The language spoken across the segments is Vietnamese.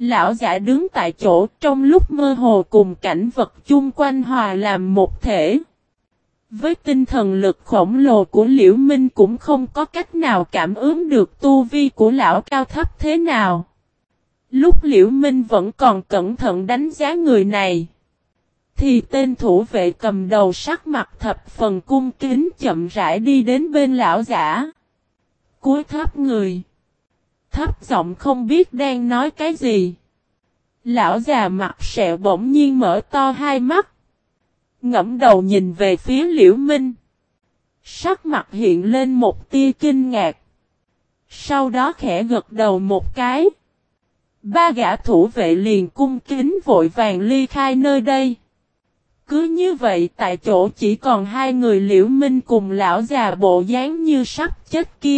Lão giả đứng tại chỗ trong lúc mơ hồ cùng cảnh vật chung quanh hòa làm một thể. Với tinh thần lực khổng lồ của Liễu Minh cũng không có cách nào cảm ứng được tu vi của lão cao thấp thế nào. Lúc Liễu Minh vẫn còn cẩn thận đánh giá người này, thì tên thủ vệ cầm đầu sắc mặt thập phần cung kính chậm rãi đi đến bên lão giả. Cúi thấp người, thấp giọng không biết đang nói cái gì. Lão già mặt sẹo bỗng nhiên mở to hai mắt, ngẩng đầu nhìn về phía Liễu Minh. Sắc mặt hiện lên một tia kinh ngạc. Sau đó khẽ gật đầu một cái. Ba gã thủ vệ liền cung kính vội vàng ly khai nơi đây. Cứ như vậy tại chỗ chỉ còn hai người Liễu Minh cùng lão già bộ dáng như sắp chết kia.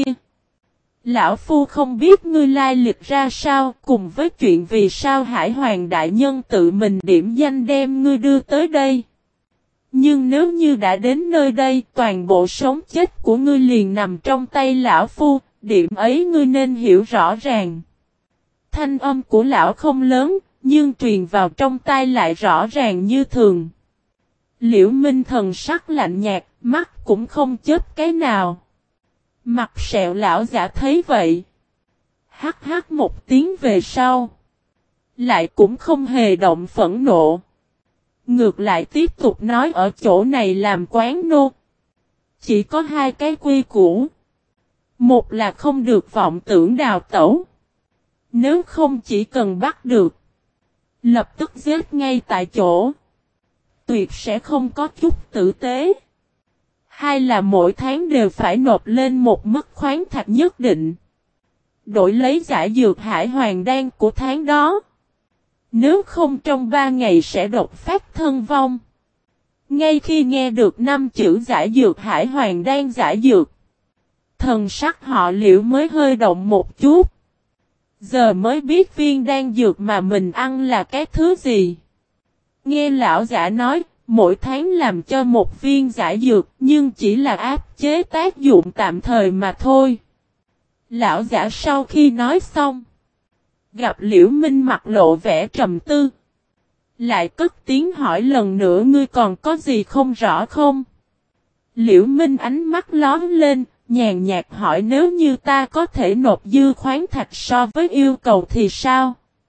Lão Phu không biết ngươi lai lịch ra sao, cùng với chuyện vì sao Hải Hoàng Đại Nhân tự mình điểm danh đem ngươi đưa tới đây. Nhưng nếu như đã đến nơi đây, toàn bộ sống chết của ngươi liền nằm trong tay Lão Phu, điểm ấy ngươi nên hiểu rõ ràng. Thanh âm của lão không lớn, nhưng truyền vào trong tai lại rõ ràng như thường. Liễu Minh thần sắc lạnh nhạt, mắt cũng không chớp cái nào. Mặt sẹo lão giả thấy vậy, hắc hắc một tiếng về sau, lại cũng không hề động phẫn nộ. Ngược lại tiếp tục nói ở chỗ này làm quán nô. Chỉ có hai cái quy củ. Một là không được vọng tưởng đào tẩu. Nếu không chỉ cần bắt được, lập tức giết ngay tại chỗ. Tuyệt sẽ không có chút tử tế. Hai là mỗi tháng đều phải nộp lên một mức khoáng thạch nhất định. Đổi lấy giải dược hải hoàng đan của tháng đó. Nếu không trong 3 ngày sẽ đột phát thân vong. Ngay khi nghe được 5 chữ giải dược hải hoàng đan giải dược, thần sắc họ Liễu mới hơi động một chút. Giờ mới biết viên đan dược mà mình ăn là cái thứ gì. Nghe lão giả nói, mỗi tháng làm cho một viên giải dược nhưng chỉ là áp chế tác dụng tạm thời mà thôi. Lão giả sau khi nói xong, gặp Liễu Minh mặt lộ vẻ trầm tư. Lại cất tiếng hỏi lần nữa ngươi còn có gì không rõ không? Liễu Minh ánh mắt lóe lên, nhàn nhạt hỏi nếu như ta có thể nộp dư khoáng thạch so với yêu cầu thì sao?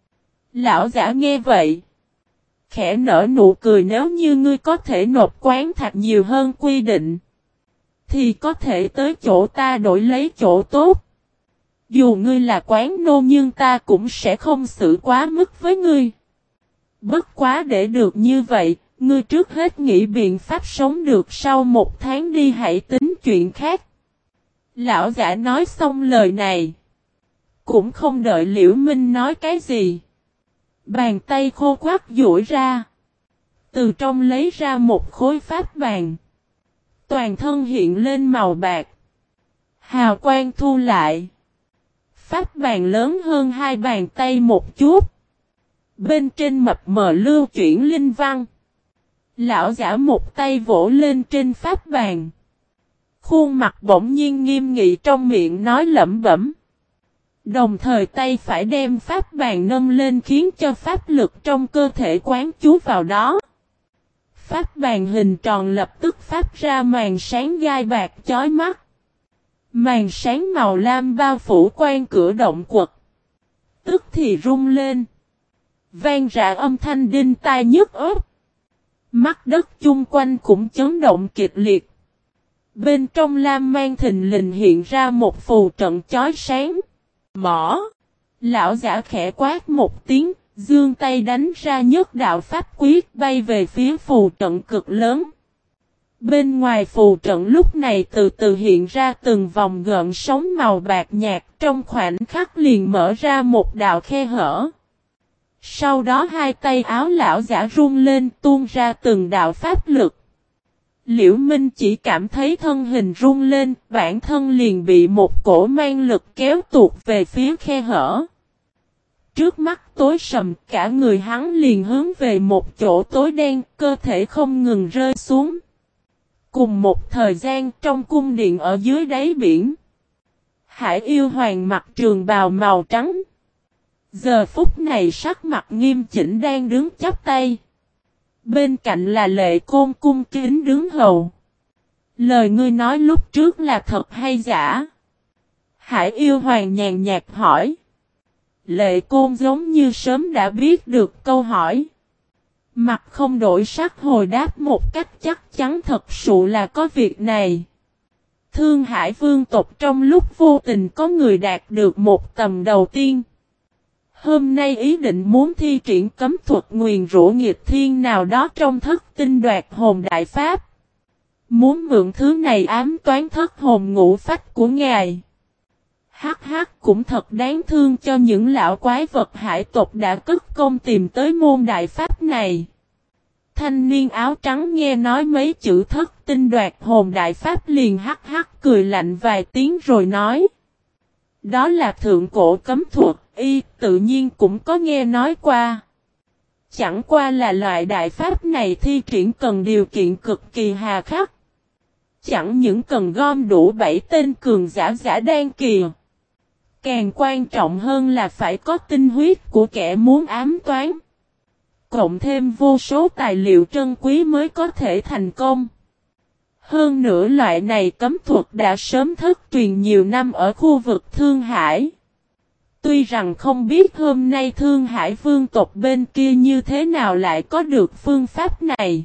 Lão giả nghe vậy, khẽ nở nụ cười nếu như ngươi có thể nộp khoáng thạch nhiều hơn quy định, thì có thể tới chỗ ta đổi lấy chỗ tốt. Dù ngươi là quán nô nhưng ta cũng sẽ không xử quá mức với ngươi. Bất quá để được như vậy, ngươi trước hết nghĩ biện pháp sống được sau 1 tháng đi hãy tính chuyện khác. Lão giả nói xong lời này, cũng không đợi Liễu Minh nói cái gì. Bàn tay khô quắt duỗi ra, từ trong lấy ra một khối pháp bàn. Toàn thân hiện lên màu bạc, hào quang thu lại. Pháp bàn lớn hơn 2 bàn tay một chút. Bên trên mập mờ lưu chuyển linh văn. Lão giả một tay vỗ lên trên pháp bàn. Khuôn mặt bỗng nhiên nghiêm nghị trong miệng nói lẩm bẩm. Đồng thời tay phải đem pháp bàn nâng lên khiến cho pháp lực trong cơ thể quán chú vào đó. Pháp bàn hình tròn lập tức phát ra màn sáng gai bạc chói mắt. Màn sáng màu lam bao phủ quan cửa động quật. Tức thì rung lên. Vang rạ âm thanh đinh tai nhức óc. Mắt đất chung quanh cũng chấn động kịch liệt. Bên trong lam mang thình lình hiện ra một phù trận chói sáng. Mỏ. Lão giả khẽ quát một tiếng, giương tay đánh ra nhất đạo pháp quyết bay về phía phù trận cực lớn. Bên ngoài phù trận lúc này từ từ hiện ra từng vòng gợn sóng màu bạc nhạt trong khoảnh khắc liền mở ra một đạo khe hở. Sau đó hai tay áo lão giả rung lên tuôn ra từng đạo pháp lực. Liễu Minh chỉ cảm thấy thân hình rung lên, bản thân liền bị một cổ mang lực kéo tuột về phía khe hở. Trước mắt tối sầm, cả người hắn liền hướng về một chỗ tối đen, cơ thể không ngừng rơi xuống. Cùng một thời gian trong cung điện ở dưới đáy biển, Hải yêu hoàng mặc trường bào màu trắng, Giờ phút này sắc mặt nghiêm chỉnh đang đứng chắp tay. Bên cạnh là Lệ Côn cung kính đứng hầu. Lời ngươi nói lúc trước là thật hay giả? Hải Yêu Hoàng nhàn nhạt hỏi. Lệ Côn giống như sớm đã biết được câu hỏi. Mặt không đổi sắc hồi đáp một cách chắc chắn, thật sự là có việc này. Thương Hải vương tộc trong lúc vô tình có người đạt được một tầm đầu tiên. Hôm nay ý định muốn thi triển cấm thuật nguyền rủa nghịch thiên nào đó trong thất tinh đoạt hồn đại pháp. Muốn mượn thứ này ám toán thất hồn ngũ phách của ngài. Hắc hắc, cũng thật đáng thương cho những lão quái vật hải tộc đã cất công tìm tới môn đại pháp này. Thanh niên áo trắng nghe nói mấy chữ thất tinh đoạt hồn đại pháp liền hắc hắc cười lạnh vài tiếng rồi nói. Đó là thượng cổ cấm thuật, y tự nhiên cũng có nghe nói qua. Chẳng qua là loại đại pháp này thi triển cần điều kiện cực kỳ hà khắc. Chẳng những cần gom đủ 7 tên cường giả đan kỳ. Càng quan trọng hơn là phải có tinh huyết của kẻ muốn ám toán. Cộng thêm vô số tài liệu trân quý mới có thể thành công. Hơn nữa loại này cấm thuật đã sớm thất truyền nhiều năm ở khu vực Thương Hải. Tuy rằng không biết hôm nay Thương Hải vương tộc bên kia như thế nào lại có được phương pháp này.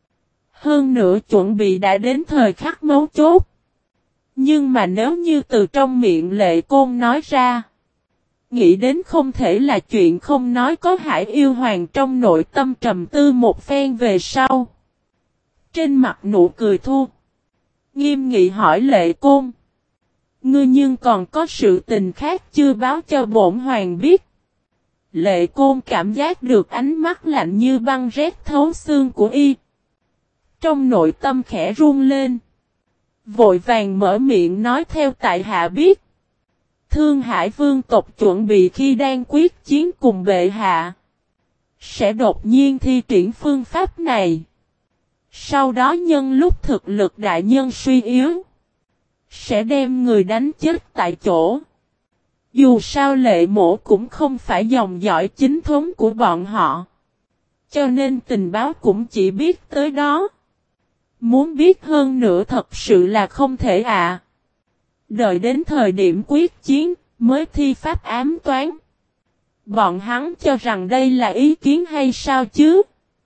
Hơn nữa chuẩn bị đã đến thời khắc mấu chốt. Nhưng mà nếu như từ trong miệng Lệ Côn nói ra, nghĩ đến không thể là chuyện không nói, có Hải Yêu Hoàng trong nội tâm trầm tư một phen về sau. Trên mặt nụ cười thu. Nghiêm nghị hỏi Lệ Côn. Ngươi nhưng còn có sự tình khác chưa báo cho bổn hoàng biết. Lệ Côn cảm giác được ánh mắt lạnh như băng rét thấu xương của y. Trong nội tâm khẽ run lên. Vội vàng mở miệng nói theo tại hạ biết. Thương Hải vương tộc chuẩn bị khi đang quyết chiến cùng bệ hạ. Sẽ đột nhiên thi triển phương pháp này. Sau đó nhân lúc thực lực đại nhân suy yếu. Sẽ đem người đánh chết tại chỗ. Dù sao Lệ Mỗ cũng không phải dòng dõi chính thống của bọn họ. Cho nên tình báo cũng chỉ biết tới đó. Muốn biết hơn nữa thật sự là không thể ạ. Đợi đến thời điểm quyết chiến mới thi pháp ám toán. Bọn hắn cho rằng đây là ý kiến hay sao chứ?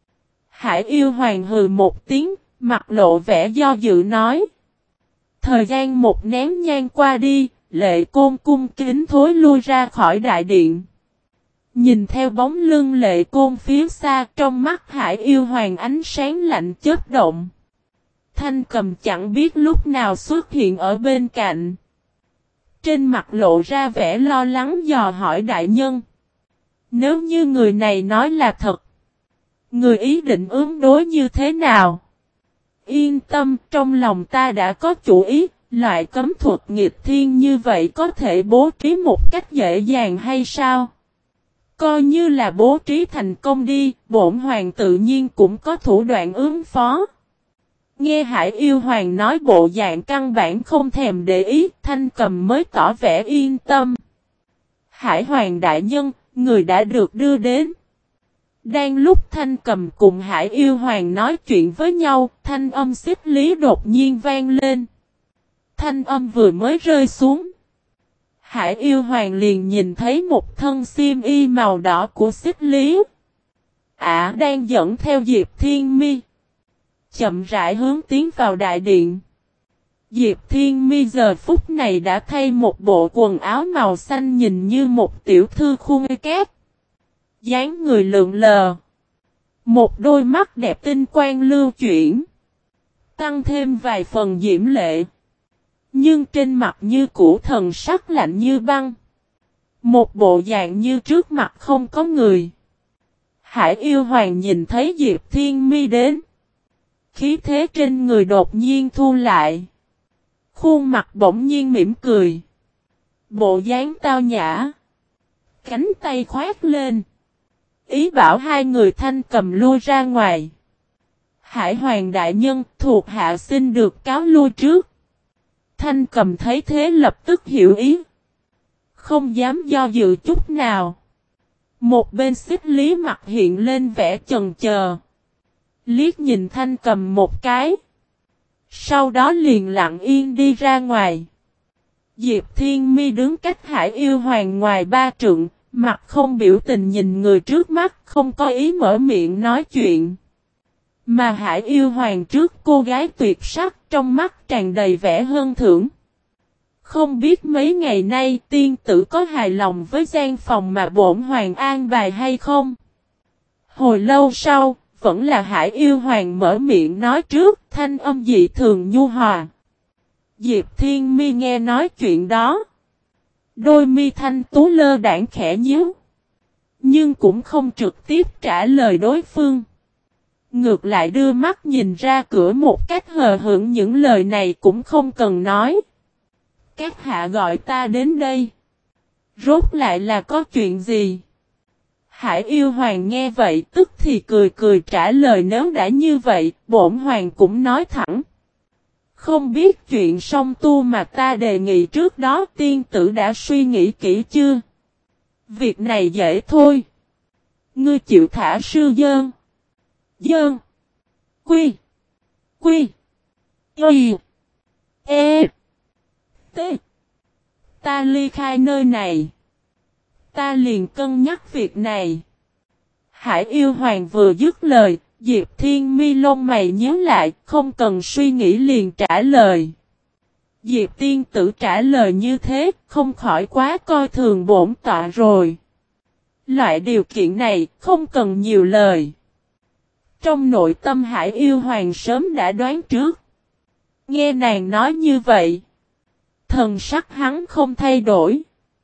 Hải Yêu Hoàng hừ một tiếng, mặt lộ vẻ do dự nói. Thời gian một nén nhang qua đi, Lệ Côn cung kính thối lui ra khỏi đại điện. Nhìn theo bóng lưng Lệ Côn phía xa, trong mắt Hải Yêu Hoàng ánh sáng lạnh chớp động. Thanh Cầm chẳng biết lúc nào xuất hiện ở bên cạnh. Trên mặt lộ ra vẻ lo lắng dò hỏi đại nhân. Nếu như người này nói là thật, người ý định ứng đối như thế nào? Yên tâm, trong lòng ta đã có chủ ý, loại cấm thuật nghịch thiên như vậy có thể bố trí một cách dễ dàng hay sao? Coi như là bố trí thành công đi, bổn hoàng tự nhiên cũng có thủ đoạn ứng phó. Nghe Hải Yêu Hoàng nói bộ dạng căn bản không thèm để ý, Thanh Cầm mới tỏ vẻ yên tâm. Hải Hoàng đại nhân, người đã được đưa đến. Đang lúc Thanh Cầm cùng Hải Yêu Hoàng nói chuyện với nhau, thanh âm xích lý đột nhiên vang lên. Thanh âm vừa mới rơi xuống. Hải Yêu Hoàng liền nhìn thấy một thân xiêm y màu đỏ của xích lý. Ả đang dẫn theo Diệp Thiên Mi. Chậm rãi hướng tiến vào đại điện. Diệp Thiên Mi giờ phút này đã thay một bộ quần áo màu xanh nhìn như một tiểu thư khuê cát. Dáng người lượn lờ. Một đôi mắt đẹp tinh quang lưu chuyển. Tăng thêm vài phần diễm lệ. Nhưng trên mặt như cũ thần sắc lạnh như băng. Một bộ dạng như trước mặt không có người. Hải Yêu Hoàng nhìn thấy Diệp Thiên Mi đến. Khí thế trên người đột nhiên thu lại. Khuôn mặt bỗng nhiên mỉm cười. Bộ dáng tao nhã. Cánh tay khoát lên. Ý bảo hai người Thanh Cầm lui ra ngoài. Hải Hoàng đại nhân thuộc hạ xin được cáo lui trước. Thanh Cầm thấy thế lập tức hiểu ý. Không dám do dự chút nào. Một bên xích Lý mặt hiện lên vẻ chần chờ. Liếc nhìn Thanh Cầm một cái. Sau đó liền lặng yên đi ra ngoài. Diệp Thiên Mi đứng cách Hải Yêu Hoàng ngoài 3 trượng, mặt không biểu tình nhìn người trước mắt, không có ý mở miệng nói chuyện. Mà Hải Yêu Hoàng trước cô gái tuyệt sắc, trong mắt tràn đầy vẻ hân thưởng. Không biết mấy ngày nay tiên tử có hài lòng với gian phòng mà bổn hoàng an bài hay không? Hồi lâu sau, vẫn là Hải Yêu Hoàng mở miệng nói trước, thanh âm dị thường nhu hòa. Diệp Thiên Mi nghe nói chuyện đó. Đôi mi thanh tú lơ đãng khẽ nhíu. Nhưng cũng không trực tiếp trả lời đối phương. Ngược lại đưa mắt nhìn ra cửa một cách hờ hững, những lời này cũng không cần nói. Các hạ gọi ta đến đây. Rốt lại là có chuyện gì? Hải Yêu Hoàng nghe vậy tức thì cười cười trả lời, nếu đã như vậy, bổn hoàng cũng nói thẳng. Không biết chuyện song tu mà ta đề nghị trước đó tiên tử đã suy nghĩ kỹ chưa? Việc này dễ thôi. Ngươi chịu thả sư dơn. Dơn. Quy. Quy. Y. E. T. Ta ly khai nơi này. Ta liền cân nhắc việc này. Hải Yêu Hoàng vừa dứt lời, Diệp Thiên Mi lông mày nhíu lại, không cần suy nghĩ liền trả lời. Diệp tiên tử trả lời như thế, không khỏi quá coi thường bổn tọa rồi. Loại điều kiện này, không cần nhiều lời. Trong nội tâm Hải Yêu Hoàng sớm đã đoán trước. Nghe nàng nói như vậy, thần sắc hắn không thay đổi.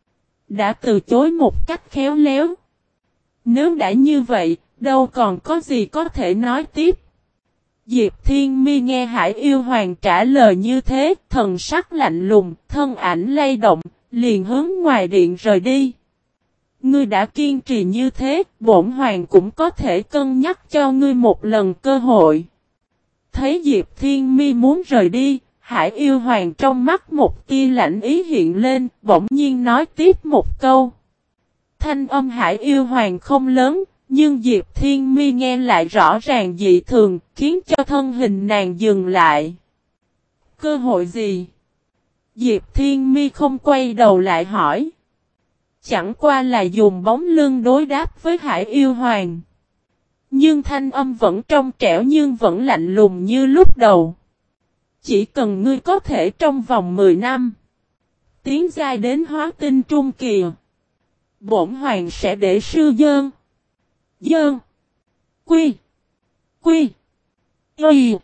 Đã từ chối một cách khéo léo. Nếu đã như vậy, đâu còn có gì có thể nói tiếp. Diệp Thiên Mi nghe Hải Yêu Hoàng trả lời như thế, thần sắc lạnh lùng, thân ảnh lay động, liền hướng ngoài điện rời đi. Ngươi đã kiên trì như thế, bổn hoàng cũng có thể cân nhắc cho ngươi một lần cơ hội. Thấy Diệp Thiên Mi muốn rời đi, Hải Yêu Hoàng trong mắt một tia lạnh ý hiện lên, bỗng nhiên nói tiếp một câu. Thanh âm Hải Yêu Hoàng không lớn, nhưng Diệp Thiên Mi nghe lại rõ ràng dị thường, khiến cho thân hình nàng dừng lại. Cơ hội gì? Diệp Thiên Mi không quay đầu lại hỏi. Chẳng qua là dùng bóng lưng đối đáp với Hải Yêu Hoàng. Nhưng thanh âm vẫn trong trẻo nhưng vẫn lạnh lùng như lúc đầu. Chỉ cần ngươi có thể trong vòng 10 năm tiến giai đến hóa tinh trung kỳ, bổn hoàng sẽ để sư dơn. Dơn. Quy. Quy. Y.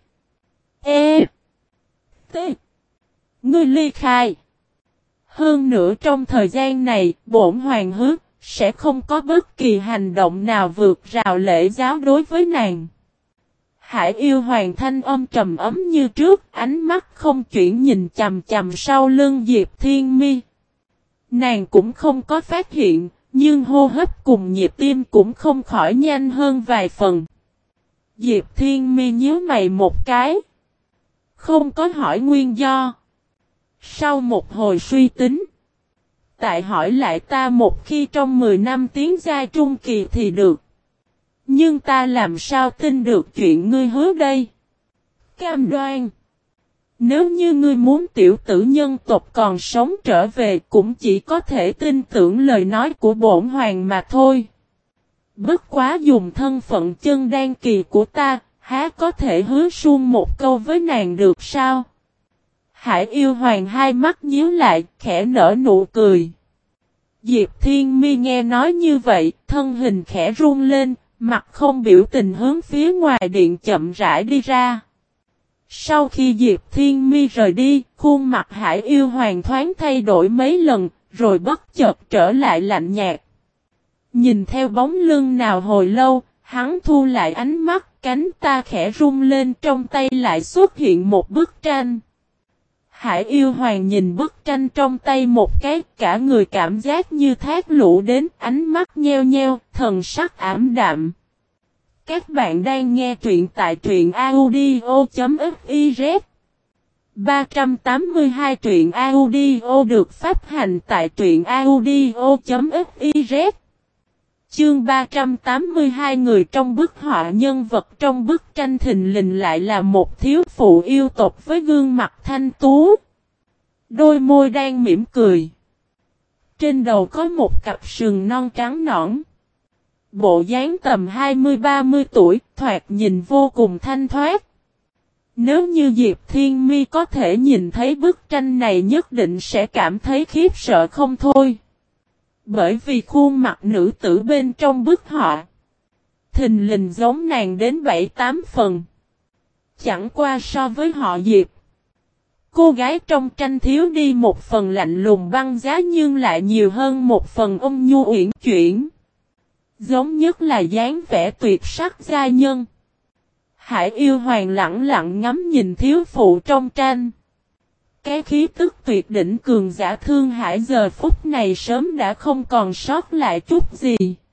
E. T. Ngươi ly khai. Hơn nữa trong thời gian này, bổn hoàng hứa sẽ không có bất kỳ hành động nào vượt rào lễ giáo đối với nàng. Hải Yêu Hoàng thanh âm trầm ấm như trước, ánh mắt không chuyển nhìn chằm chằm sau lưng Diệp Thiên Mi. Nàng cũng không có phát hiện, nhưng hô hấp cùng nhịp tim cũng không khỏi nhanh hơn vài phần. Diệp Thiên Mi nhíu mày một cái. Không có hỏi nguyên do. Sau một hồi suy tính. Tại hỏi lại ta một khi trong 10 năm tiến giai trung kỳ thì được. Nhưng ta làm sao tin được chuyện ngươi hứa đây? Cam đoan. Nếu như ngươi muốn tiểu tử nhân tộc còn sống trở về cũng chỉ có thể tin tưởng lời nói của bổn hoàng mà thôi. Bất quá dùng thân phận chân đan kỳ của ta, há có thể hứa suông một câu với nàng được sao? Hải Yêu Hoàng hai mắt nhíu lại, khẽ nở nụ cười. Diệp Thiên Mi nghe nói như vậy, thân hình khẽ run lên, mặt không biểu tình hướng phía ngoài điện chậm rãi đi ra. Sau khi Diệp Thiên Mi rời đi, khuôn mặt Hải Yêu Hoàng thoáng thay đổi mấy lần, rồi bất chợt trở lại lạnh nhạt. Nhìn theo bóng lưng nào hồi lâu, hắn thu lại ánh mắt, cánh ta khẽ rung lên, trong tay lại xuất hiện một bức tranh. Hải Yêu Hoàng nhìn bức tranh trong tay một cái, cả người cảm giác như thác lũ đến, ánh mắt nheo nheo, thần sắc ảm đạm. Các bạn đang nghe truyện tại truyện audio.fiz 382 truyện audio được phát hành tại truyện audio.fiz Chương 382 người trong bức họa. Nhân vật trong bức tranh thình lình lại là một thiếu phụ yêu tộc với gương mặt thanh tú. Đôi môi đang mỉm cười. Trên đầu có một cặp sừng non trắng nõn. Bộ dáng tầm 20-30 tuổi, thoạt nhìn vô cùng thanh thoát. Nếu như Diệp Thiên Mi có thể nhìn thấy bức tranh này nhất định sẽ cảm thấy khiếp sợ không thôi. Bởi vì khuôn mặt nữ tử bên trong bức họa thình lình giống nàng đến 7-8 phần. Chẳng qua so với họ Diệp, cô gái trong tranh thiếu đi một phần lạnh lùng băng giá nhưng lại nhiều hơn một phần ôn nhu uyển chuyển. Giống nhất là dáng vẻ tuyệt sắc gia nhân. Hải Yêu Hoàng lặng lặng ngắm nhìn thiếu phụ trong tranh. Cái khí tức tuyệt đỉnh cường giả Thương Hải giờ phút này sớm đã không còn sót lại chút gì.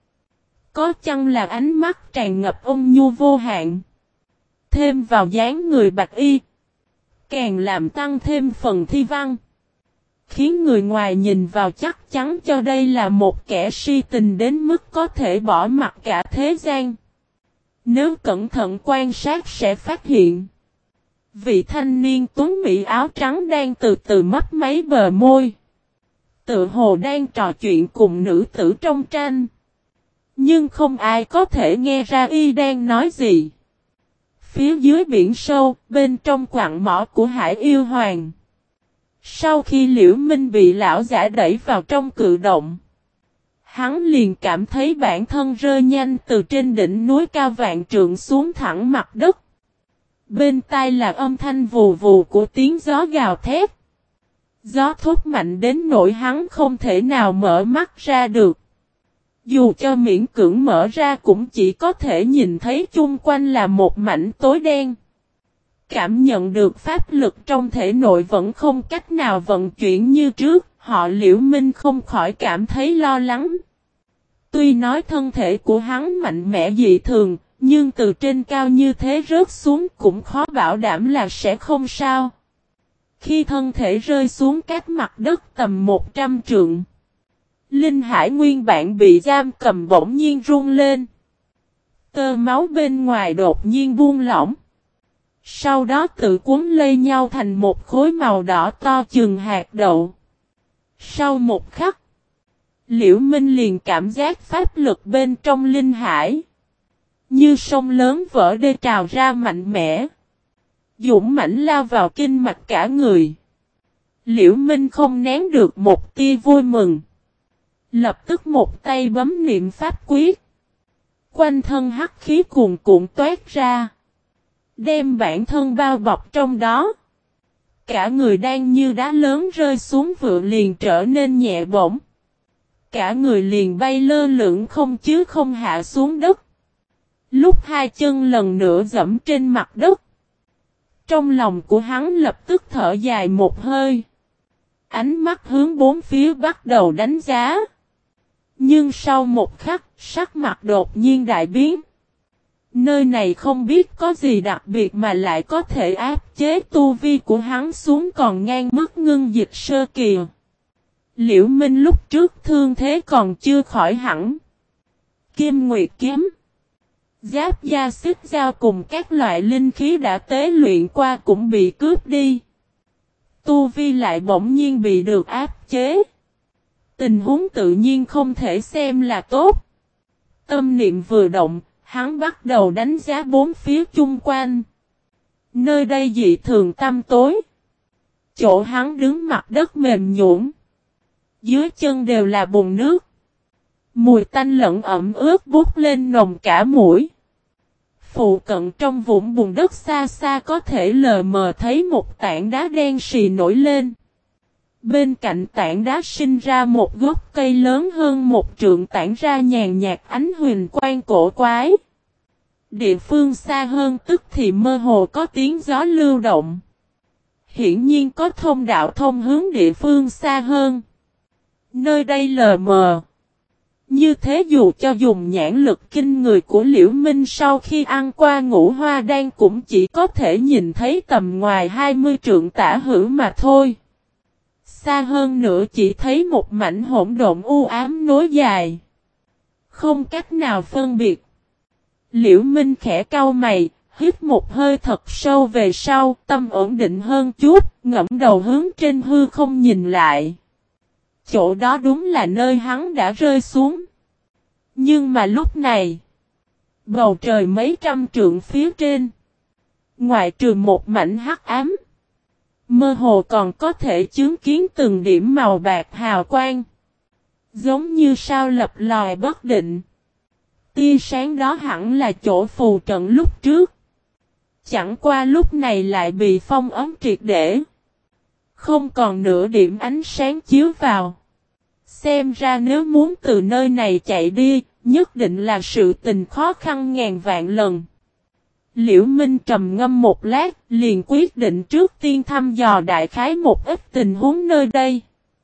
Có chăng là ánh mắt tràn ngập ôn nhu vô hạn. Thêm vào dáng người bạch y, càng làm tăng thêm phần thi văn. Khiến người ngoài nhìn vào chắc chắn cho đây là một kẻ si tình đến mức có thể bỏ mặc cả thế gian. Nếu cẩn thận quan sát sẽ phát hiện. Vị thanh niên tuấn mỹ áo trắng đang từ từ mấp máy bờ môi. Tự hồ đang trò chuyện cùng nữ tử trong tranh. Nhưng không ai có thể nghe ra y đang nói gì. Phía dưới biển sâu, bên trong quặng mỏ của Hải Yêu Hoàng. Sau khi Liễu Minh bị lão giả đẩy vào trong cự động, hắn liền cảm thấy bản thân rơi nhanh từ trên đỉnh núi cao vạn trượng xuống thẳng mặt đất. Bên tai là âm thanh vù vù của tiếng gió gào thét. Gió thốt mạnh đến nỗi hắn không thể nào mở mắt ra được. Dù cho miễn cưỡng mở ra cũng chỉ có thể nhìn thấy chung quanh là một mảnh tối đen. Cảm nhận được pháp lực trong thể nội vẫn không cách nào vận chuyển như trước, họ Liễu Minh không khỏi cảm thấy lo lắng. Tuy nói thân thể của hắn mạnh mẽ dị thường, nhưng từ trên cao như thế rớt xuống cũng khó bảo đảm là sẽ không sao. Khi thân thể rơi xuống cách mặt đất tầm 100 trượng, Linh Hải nguyên bản bị giam cầm bỗng nhiên rung lên. Tơ máu bên ngoài đột nhiên buông lỏng. Sau đó tự cuốn lây nhau thành một khối màu đỏ to chừng hạt đậu. Sau một khắc, Liễu Minh liền cảm giác pháp lực bên trong Linh Hải như sông lớn vỡ đê trào ra mạnh mẽ. Dũng mãnh lao vào kinh mạch cả người. Liễu Minh không nén được một tia vui mừng. Lập tức một tay bấm niệm pháp quyết. Quanh thân hắc khí cuồn cuộn toát ra. Đem bản thân bao bọc trong đó. Cả người đang như đá lớn rơi xuống vựa liền trở nên nhẹ bổng. Cả người liền bay lơ lửng không chứ không hạ xuống đất. Lúc hai chân lần nữa dẫm trên mặt đất. Trong lòng của hắn lập tức thở dài một hơi. Ánh mắt hướng bốn phía bắt đầu đánh giá. Nhưng sau một khắc, sắc mặt đột nhiên đại biến. Nơi này không biết có gì đặc biệt mà lại có thể áp chế tu vi của hắn xuống còn ngang mức ngưng dịch sơ kỳ. Liễu Minh lúc trước thương thế còn chưa khỏi hẳn. Kim Nguyệt kiếm, giáp da xích dao cùng các loại linh khí đã tế luyện qua cũng bị cướp đi. Tu vi lại bỗng nhiên bị được áp chế. Tình huống tự nhiên không thể xem là tốt. Tâm niệm vừa động, hắn bắt đầu đánh giá bốn phía chung quanh. Nơi đây dị thường tăm tối. Chỗ hắn đứng mặt đất mềm nhũn. Dưới chân đều là bùn nước. Mùi tanh lẫn ẩm ướt bút lên nồng cả mũi. Phụ cận trong vũng bùn đất xa xa có thể lờ mờ thấy một tảng đá đen xì nổi lên. Bên cạnh tảng đá sinh ra một gốc cây lớn hơn một trượng tản ra nhàn nhạt ánh huỳnh quang cổ quái. Địa phương xa hơn tức thì mơ hồ có tiếng gió lưu động. Hiển nhiên có thông đạo thông hướng địa phương xa hơn. Nơi đây lờ mờ. Như thế dù cho dùng nhãn lực kinh người của Liễu Minh sau khi ăn qua ngũ hoa đan cũng chỉ có thể nhìn thấy tầm ngoài 20 trượng tả hữu mà thôi. Xa hơn nữa chỉ thấy một mảnh hỗn độn u ám nối dài. Không cách nào phân biệt. Liễu Minh khẽ cau mày, hít một hơi thật sâu về sau, tâm ổn định hơn chút, ngẫm đầu hướng trên hư không nhìn lại. Chỗ đó đúng là nơi hắn đã rơi xuống. Nhưng mà lúc này, bầu trời mấy trăm trượng phía trên, ngoại trừ một mảnh hắc ám, mơ hồ còn có thể chứng kiến từng điểm màu bạc hào quang, giống như sao lập lòi bất định. Tia sáng đó hẳn là chỗ phù trận lúc trước. Chẳng qua lúc này lại bị phong ấn triệt để. Không còn nửa điểm ánh sáng chiếu vào. Xem ra nếu muốn từ nơi này chạy đi, nhất định là sự tình khó khăn ngàn vạn lần. Liễu Minh trầm ngâm một lát, liền quyết định trước tiên thăm dò đại khái một ít tình huống nơi đây.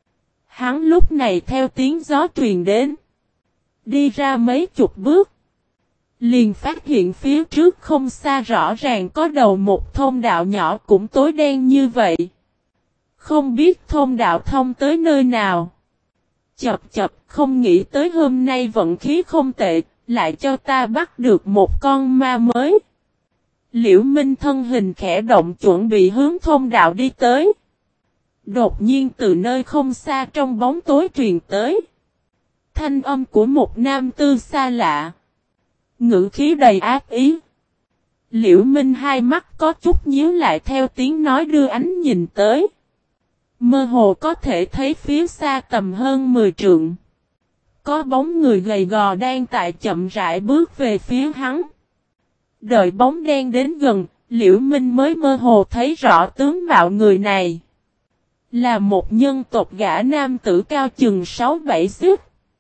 Hắn lúc này theo tiếng gió truyền đến. Đi ra mấy chục bước. Liền phát hiện phía trước không xa rõ ràng có đầu một thông đạo nhỏ cũng tối đen như vậy. Không biết thông đạo thông tới nơi nào. Chập chập, không nghĩ tới hôm nay vận khí không tệ, lại cho ta bắt được một con ma mới. Liễu Minh thân hình khẽ động chuẩn bị hướng thông đạo đi tới. Đột nhiên từ nơi không xa trong bóng tối truyền tới. Thanh âm của một nam tư xa lạ. Ngữ khí đầy ác ý. Liễu Minh hai mắt có chút nhíu lại theo tiếng nói đưa ánh nhìn tới. Mơ hồ có thể thấy phía xa tầm hơn 10 trượng. Có bóng người gầy gò đang tại chậm rãi bước về phía hắn. Đợi bóng đen đến gần, Liễu Minh mới mơ hồ thấy rõ tướng mạo người này. Là một nhân tộc gã nam tử cao chừng 6-7 xích.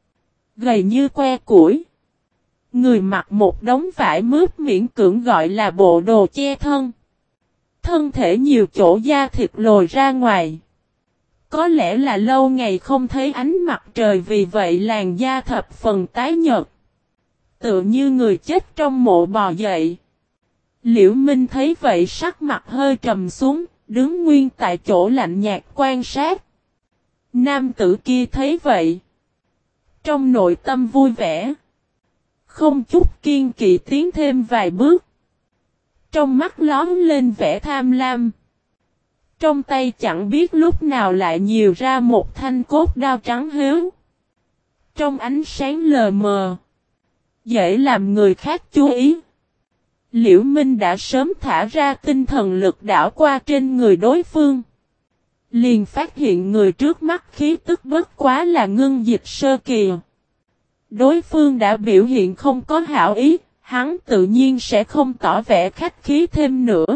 Gầy như que củi. Người mặc một đống vải mướp miễn cưỡng gọi là bộ đồ che thân. Thân thể nhiều chỗ da thịt lồi ra ngoài. Có lẽ là lâu ngày không thấy ánh mặt trời vì vậy làn da thập phần tái nhợt. Tựa như người chết trong mộ bò dậy. Liễu Minh thấy vậy sắc mặt hơi trầm xuống, đứng nguyên tại chỗ lạnh nhạt quan sát. Nam tử kia thấy vậy. Trong nội tâm vui vẻ. Không chút kiên kỵ tiến thêm vài bước. Trong mắt lóm lên vẻ tham lam. Trong tay chẳng biết lúc nào lại nhiều ra một thanh cốt đao trắng hiếu. Trong ánh sáng lờ mờ. Dễ làm người khác chú ý. Liễu Minh đã sớm thả ra tinh thần lực đảo qua trên người đối phương. Liền phát hiện người trước mắt khí tức bất quá là ngưng dịch sơ kỳ. Đối phương đã biểu hiện không có hảo ý, hắn tự nhiên sẽ không tỏ vẻ khách khí thêm nữa.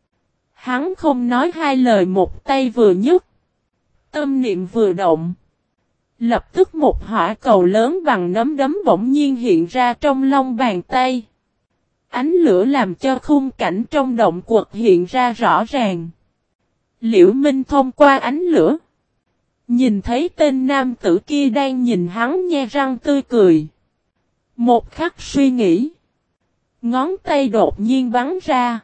Hắn không nói hai lời một tay vừa nhấc. Tâm niệm vừa động. Lập tức một hỏa cầu lớn bằng nắm đấm bỗng nhiên hiện ra trong lòng bàn tay. Ánh lửa làm cho khung cảnh trong động quật hiện ra rõ ràng. Liễu Minh thông qua ánh lửa. Nhìn thấy tên nam tử kia đang nhìn hắn nhe răng tươi cười. Một khắc suy nghĩ. Ngón tay đột nhiên bắn ra.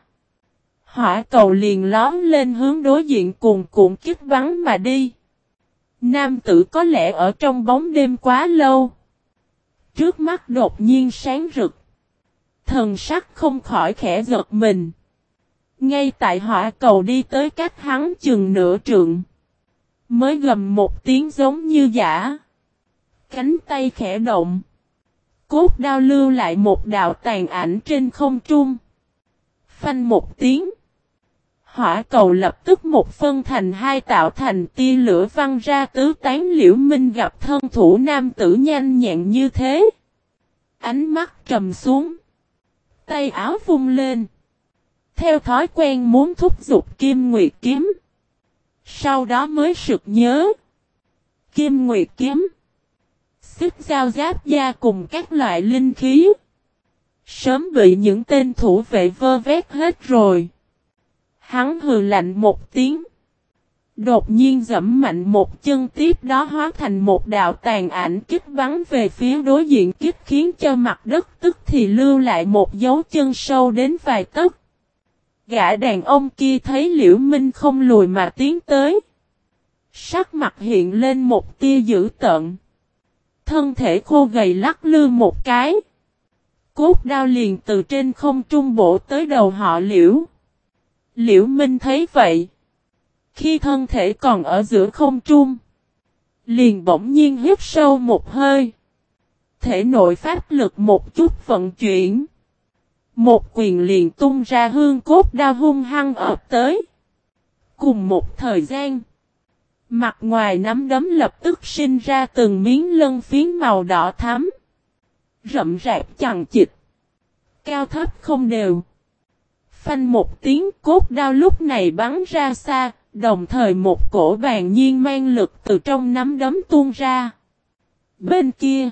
Hỏa cầu liền lóm lên hướng đối diện cuồn cuộn kích bắn mà đi. Nam tử có lẽ ở trong bóng đêm quá lâu. Trước mắt đột nhiên sáng rực. Thần sắc không khỏi khẽ giật mình. Ngay tại hỏa cầu đi tới cách hắn chừng nửa trượng. Mới gầm một tiếng giống như giả. Cánh tay khẽ động. Cốt đao lưu lại một đạo tàn ảnh trên không trung. Phanh một tiếng. Hỏa cầu lập tức một phân thành hai tạo thành tia lửa văng ra tứ tán. Liễu Minh gặp thân thủ nam tử nhanh nhẹn như thế. Ánh mắt trầm xuống. Tay áo vung lên. Theo thói quen muốn thúc giục Kim Nguyệt kiếm. Sau đó mới sực nhớ. Kim Nguyệt kiếm. Xích giao giáp da cùng các loại linh khí. Sớm bị những tên thủ vệ vơ vét hết rồi. Hắn hừ lạnh một tiếng. Đột nhiên giẫm mạnh một chân tiếp đó hóa thành một đạo tàn ảnh kích bắn về phía đối diện kích khiến cho mặt đất tức thì lưu lại một dấu chân sâu đến vài tấc. Gã đàn ông kia thấy Liễu Minh không lùi mà tiến tới. Sắc mặt hiện lên một tia dữ tợn. thân thể khô gầy lắc lư một cái. Cốt đao liền từ trên không trung bổ tới đầu họ Liễu. Liễu Minh thấy vậy. Khi thân thể còn ở giữa không trung. Liền bỗng nhiên hít sâu một hơi. Thể nội pháp lực một chút vận chuyển. Một quyền liền tung ra hương cốt đao hung hăng ập tới. Cùng một thời gian. Mặt ngoài nắm đấm lập tức sinh ra từng miếng lân phiến màu đỏ thắm. Rậm rạp chằng chịt. Cao thấp không đều. Phanh một tiếng cốt đao lúc này bắn ra xa. Đồng thời một cổ bàn nhiên mang lực từ trong nắm đấm tuôn ra. Bên kia.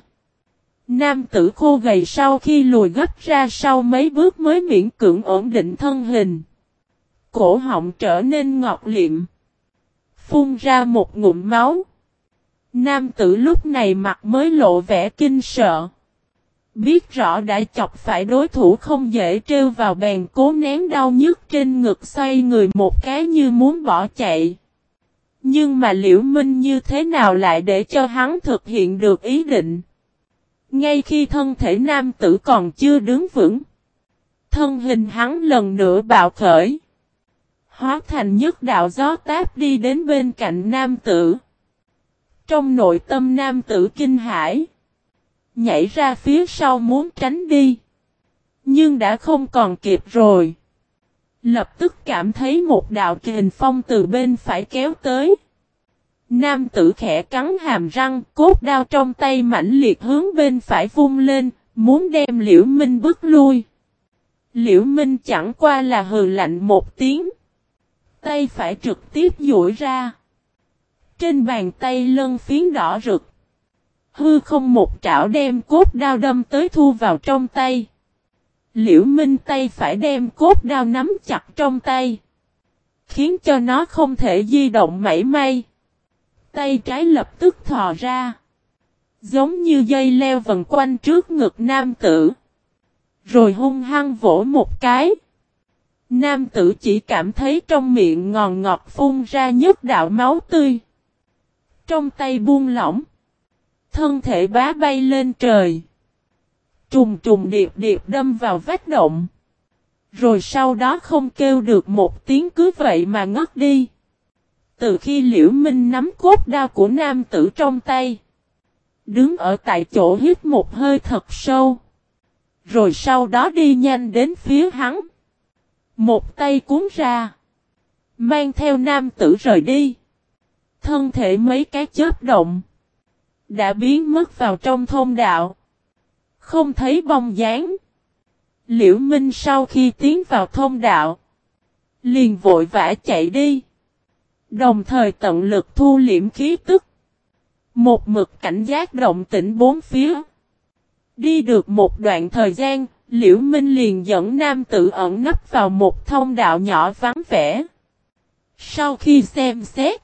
Nam tử khô gầy sau khi lùi gấp ra sau mấy bước mới miễn cưỡng ổn định thân hình. Cổ họng trở nên ngọt liệm. Phun ra một ngụm máu. Nam tử lúc này mặt mới lộ vẻ kinh sợ. Biết rõ đã chọc phải đối thủ không dễ trêu vào bàn cố nén đau nhức trên ngực xoay người một cái như muốn bỏ chạy. Nhưng mà Liễu Minh như thế nào lại để cho hắn thực hiện được ý định. Ngay khi thân thể nam tử còn chưa đứng vững. Thân hình hắn lần nữa bạo khởi. Hóa thành nhất đạo gió táp đi đến bên cạnh nam tử. Trong nội tâm nam tử kinh hãi. Nhảy ra phía sau muốn tránh đi. Nhưng đã không còn kịp rồi. Lập tức cảm thấy một đạo kình phong từ bên phải kéo tới. Nam tử khẽ cắn hàm răng, cốt đao trong tay mãnh liệt hướng bên phải vung lên, muốn đem Liễu Minh bức lui. Liễu Minh chẳng qua là hừ lạnh một tiếng. Tay phải trực tiếp duỗi ra. Trên bàn tay lân phiến đỏ rực. Hư không một trảo đem cốt đao đâm tới thu vào trong tay. Liễu Minh tay phải đem cốt đao nắm chặt trong tay. Khiến cho nó không thể di động mảy may. Tay trái lập tức thò ra. Giống như dây leo vần quanh trước ngực nam tử. Rồi hung hăng vỗ một cái. Nam tử chỉ cảm thấy trong miệng ngọt ngọt phun ra nhất đạo máu tươi. Trong tay buông lỏng. Thân thể bá bay lên trời. Trùng trùng điệp điệp đâm vào vách động. Rồi sau đó không kêu được một tiếng cứ vậy mà ngất đi. Từ khi Liễu Minh nắm cốt đao của nam tử trong tay. Đứng ở tại chỗ hít một hơi thật sâu. Rồi sau đó đi nhanh đến phía hắn. Một tay cuốn ra. Mang theo nam tử rời đi. Thân thể mấy cái chớp động. Đã biến mất vào trong thông đạo. Không thấy bóng dáng. Liễu Minh sau khi tiến vào thông đạo. Liền vội vã chạy đi. Đồng thời tận lực thu liễm khí tức. Một mực cảnh giác động tĩnh bốn phía. Đi được một đoạn thời gian. Liễu Minh liền dẫn nam tử ẩn nấp vào một thông đạo nhỏ vắng vẻ. Sau khi xem xét.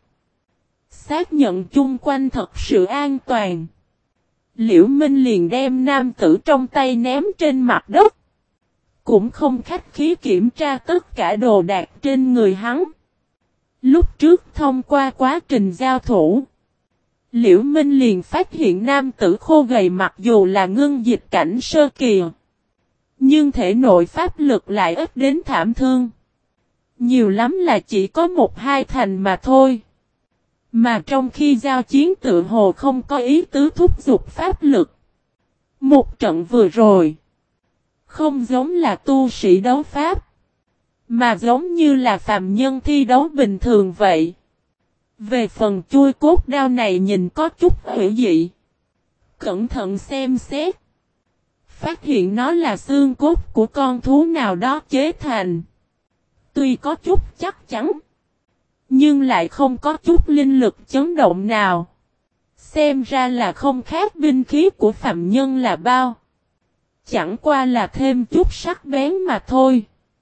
Xác nhận chung quanh thật sự an toàn. Liễu Minh liền đem nam tử trong tay ném trên mặt đất. Cũng không khách khí kiểm tra tất cả đồ đạc trên người hắn. Lúc trước thông qua quá trình giao thủ. Liễu Minh liền phát hiện nam tử khô gầy mặc dù là ngưng dịch cảnh sơ kỳ. Nhưng thể nội pháp lực lại ít đến thảm thương. Nhiều lắm là chỉ có 1-2 thành mà thôi. Mà trong khi giao chiến tự hồ không có ý tứ thúc giục pháp lực. Một trận vừa rồi. Không giống là tu sĩ đấu pháp. Mà giống như là phàm nhân thi đấu bình thường vậy. Về phần chui cốt đao này nhìn có chút hữu dị. Cẩn thận xem xét. Phát hiện nó là xương cốt của con thú nào đó chế thành. Tuy có chút chắc chắn. Nhưng lại không có chút linh lực chấn động nào. Xem ra là không khác binh khí của phàm nhân là bao. Chẳng qua là thêm chút sắc bén mà thôi.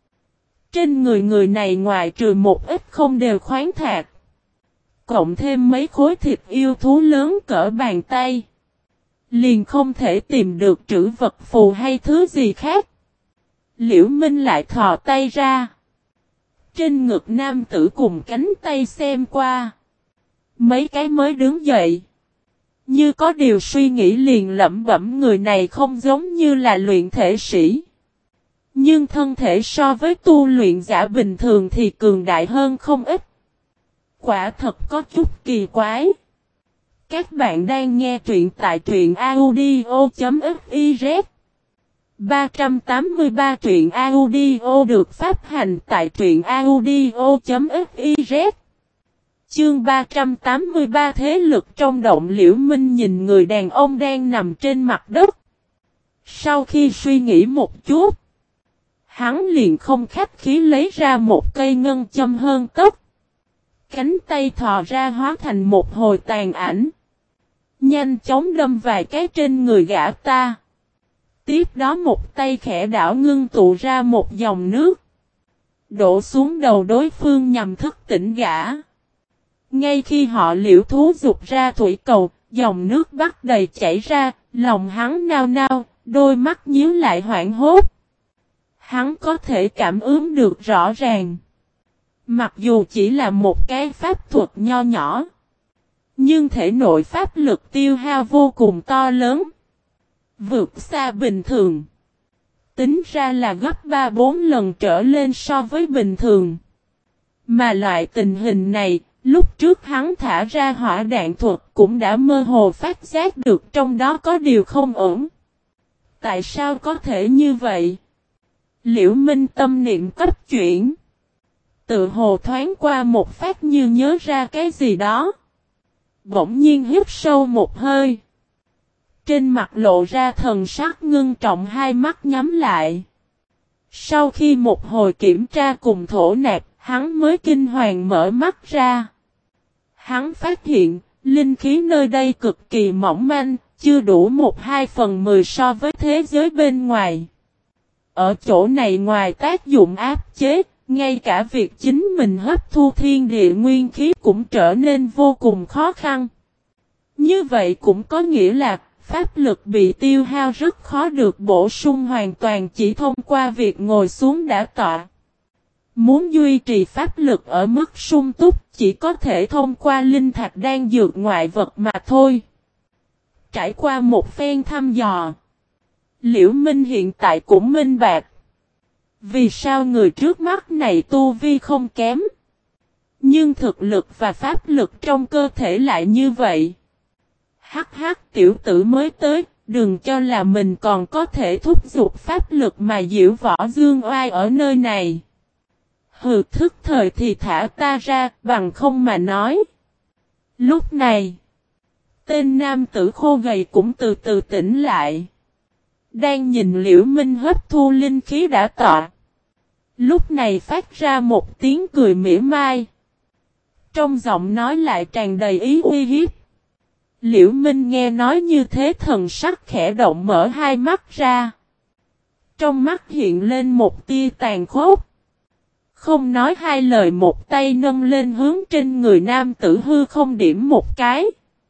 Trên người này ngoại trừ một ít không đều khoáng thạch. Cộng thêm mấy khối thịt yêu thú lớn cỡ bàn tay. Liền không thể tìm được trữ vật phù hay thứ gì khác. Liễu Minh lại thò tay ra. Trên ngực nam tử cùng cánh tay xem qua. Mấy cái mới đứng dậy. Như có điều suy nghĩ liền lẩm bẩm người này không giống như là luyện thể sĩ. Nhưng thân thể so với tu luyện giả bình thường thì cường đại hơn không ít. Quả thật có chút kỳ quái. Các bạn đang nghe truyện tại truyện audio.fiz 383 truyện audio được phát hành tại truyện audio.fiz Chương 383 thế lực trong động. Liễu Minh nhìn người đàn ông đang nằm trên mặt đất. Sau khi suy nghĩ một chút, hắn liền không khách khí lấy ra một cây ngân châm hơn tấc. Cánh tay thò ra hóa thành một hồi tàn ảnh. Nhanh chóng đâm vài cái trên người gã ta. Tiếp đó một tay khẽ đảo ngưng tụ ra một dòng nước. Đổ xuống đầu đối phương nhằm thức tỉnh gã. Ngay khi họ Liễu thú dục ra thủy cầu, dòng nước bắt đầy chảy ra, lòng hắn nao nao, đôi mắt nhíu lại hoảng hốt. Hắn có thể cảm ứng được rõ ràng. Mặc dù chỉ là một cái pháp thuật nho nhỏ, nhưng thể nội pháp lực tiêu hao vô cùng to lớn. Vượt xa bình thường. Tính ra là gấp 3-4 lần trở lên so với bình thường. Mà loại tình hình này, lúc trước hắn thả ra hỏa đạn thuật cũng đã mơ hồ phát giác được trong đó có điều không ổn. Tại sao có thể như vậy? Liễu Minh tâm niệm cấp chuyển. Tự hồ thoáng qua một phát như nhớ ra cái gì đó. Bỗng nhiên hít sâu một hơi. Trên mặt lộ ra thần sắc ngưng trọng, hai mắt nhắm lại. Sau khi một hồi kiểm tra cùng thổ nạp, hắn mới kinh hoàng mở mắt ra. Hắn phát hiện, linh khí nơi đây cực kỳ mỏng manh, chưa đủ 1/2/10 so với thế giới bên ngoài. Ở chỗ này ngoài tác dụng áp chế, ngay cả việc chính mình hấp thu thiên địa nguyên khí cũng trở nên vô cùng khó khăn. Như vậy cũng có nghĩa là pháp lực bị tiêu hao rất khó được bổ sung hoàn toàn chỉ thông qua việc ngồi xuống đả tọa. Muốn duy trì pháp lực ở mức sung túc chỉ có thể thông qua linh thạch đan dược ngoại vật mà thôi. Trải qua một phen thăm dò, Liễu Minh hiện tại cũng minh bạch. Vì sao người trước mắt này tu vi không kém, nhưng thực lực và pháp lực trong cơ thể lại như vậy? Hắc hắc, tiểu tử mới tới, đừng cho là mình còn có thể thúc giục pháp lực mà diễu võ dương oai ở nơi này. Hừ, thức thời thì thả ta ra, bằng không mà nói. Lúc này, tên nam tử khô gầy cũng từ từ tỉnh lại. Đang nhìn Liễu Minh hấp thu linh khí đã tọa. Lúc này phát ra một tiếng cười mỉa mai. Trong giọng nói lại tràn đầy ý uy hiếp. Liễu Minh nghe nói như thế thần sắc khẽ động, mở hai mắt ra. Trong mắt hiện lên một tia tàn khốc. Không nói hai lời, một tay nâng lên hướng trên người nam tử hư không điểm một cái.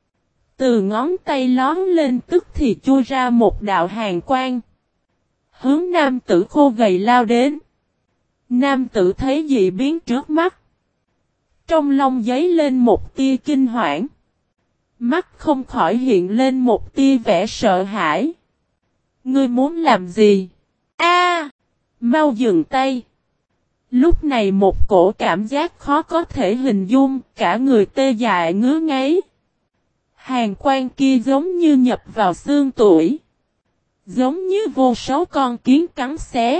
Từ ngón tay lón lên tức thì chui ra một đạo hàn quang. Hướng nam tử khô gầy lao đến. Nam tử thấy dị biến trước mắt. Trong lòng giấy lên một tia kinh hoảng. Mắt không khỏi hiện lên một tia vẻ sợ hãi. Ngươi muốn làm gì? A! Mau dừng tay! Lúc này một cổ cảm giác khó có thể hình dung, cả người tê dại ngứa ngáy. Hàn quang kia giống như nhập vào xương tủy. Giống như vô số con kiến cắn xé.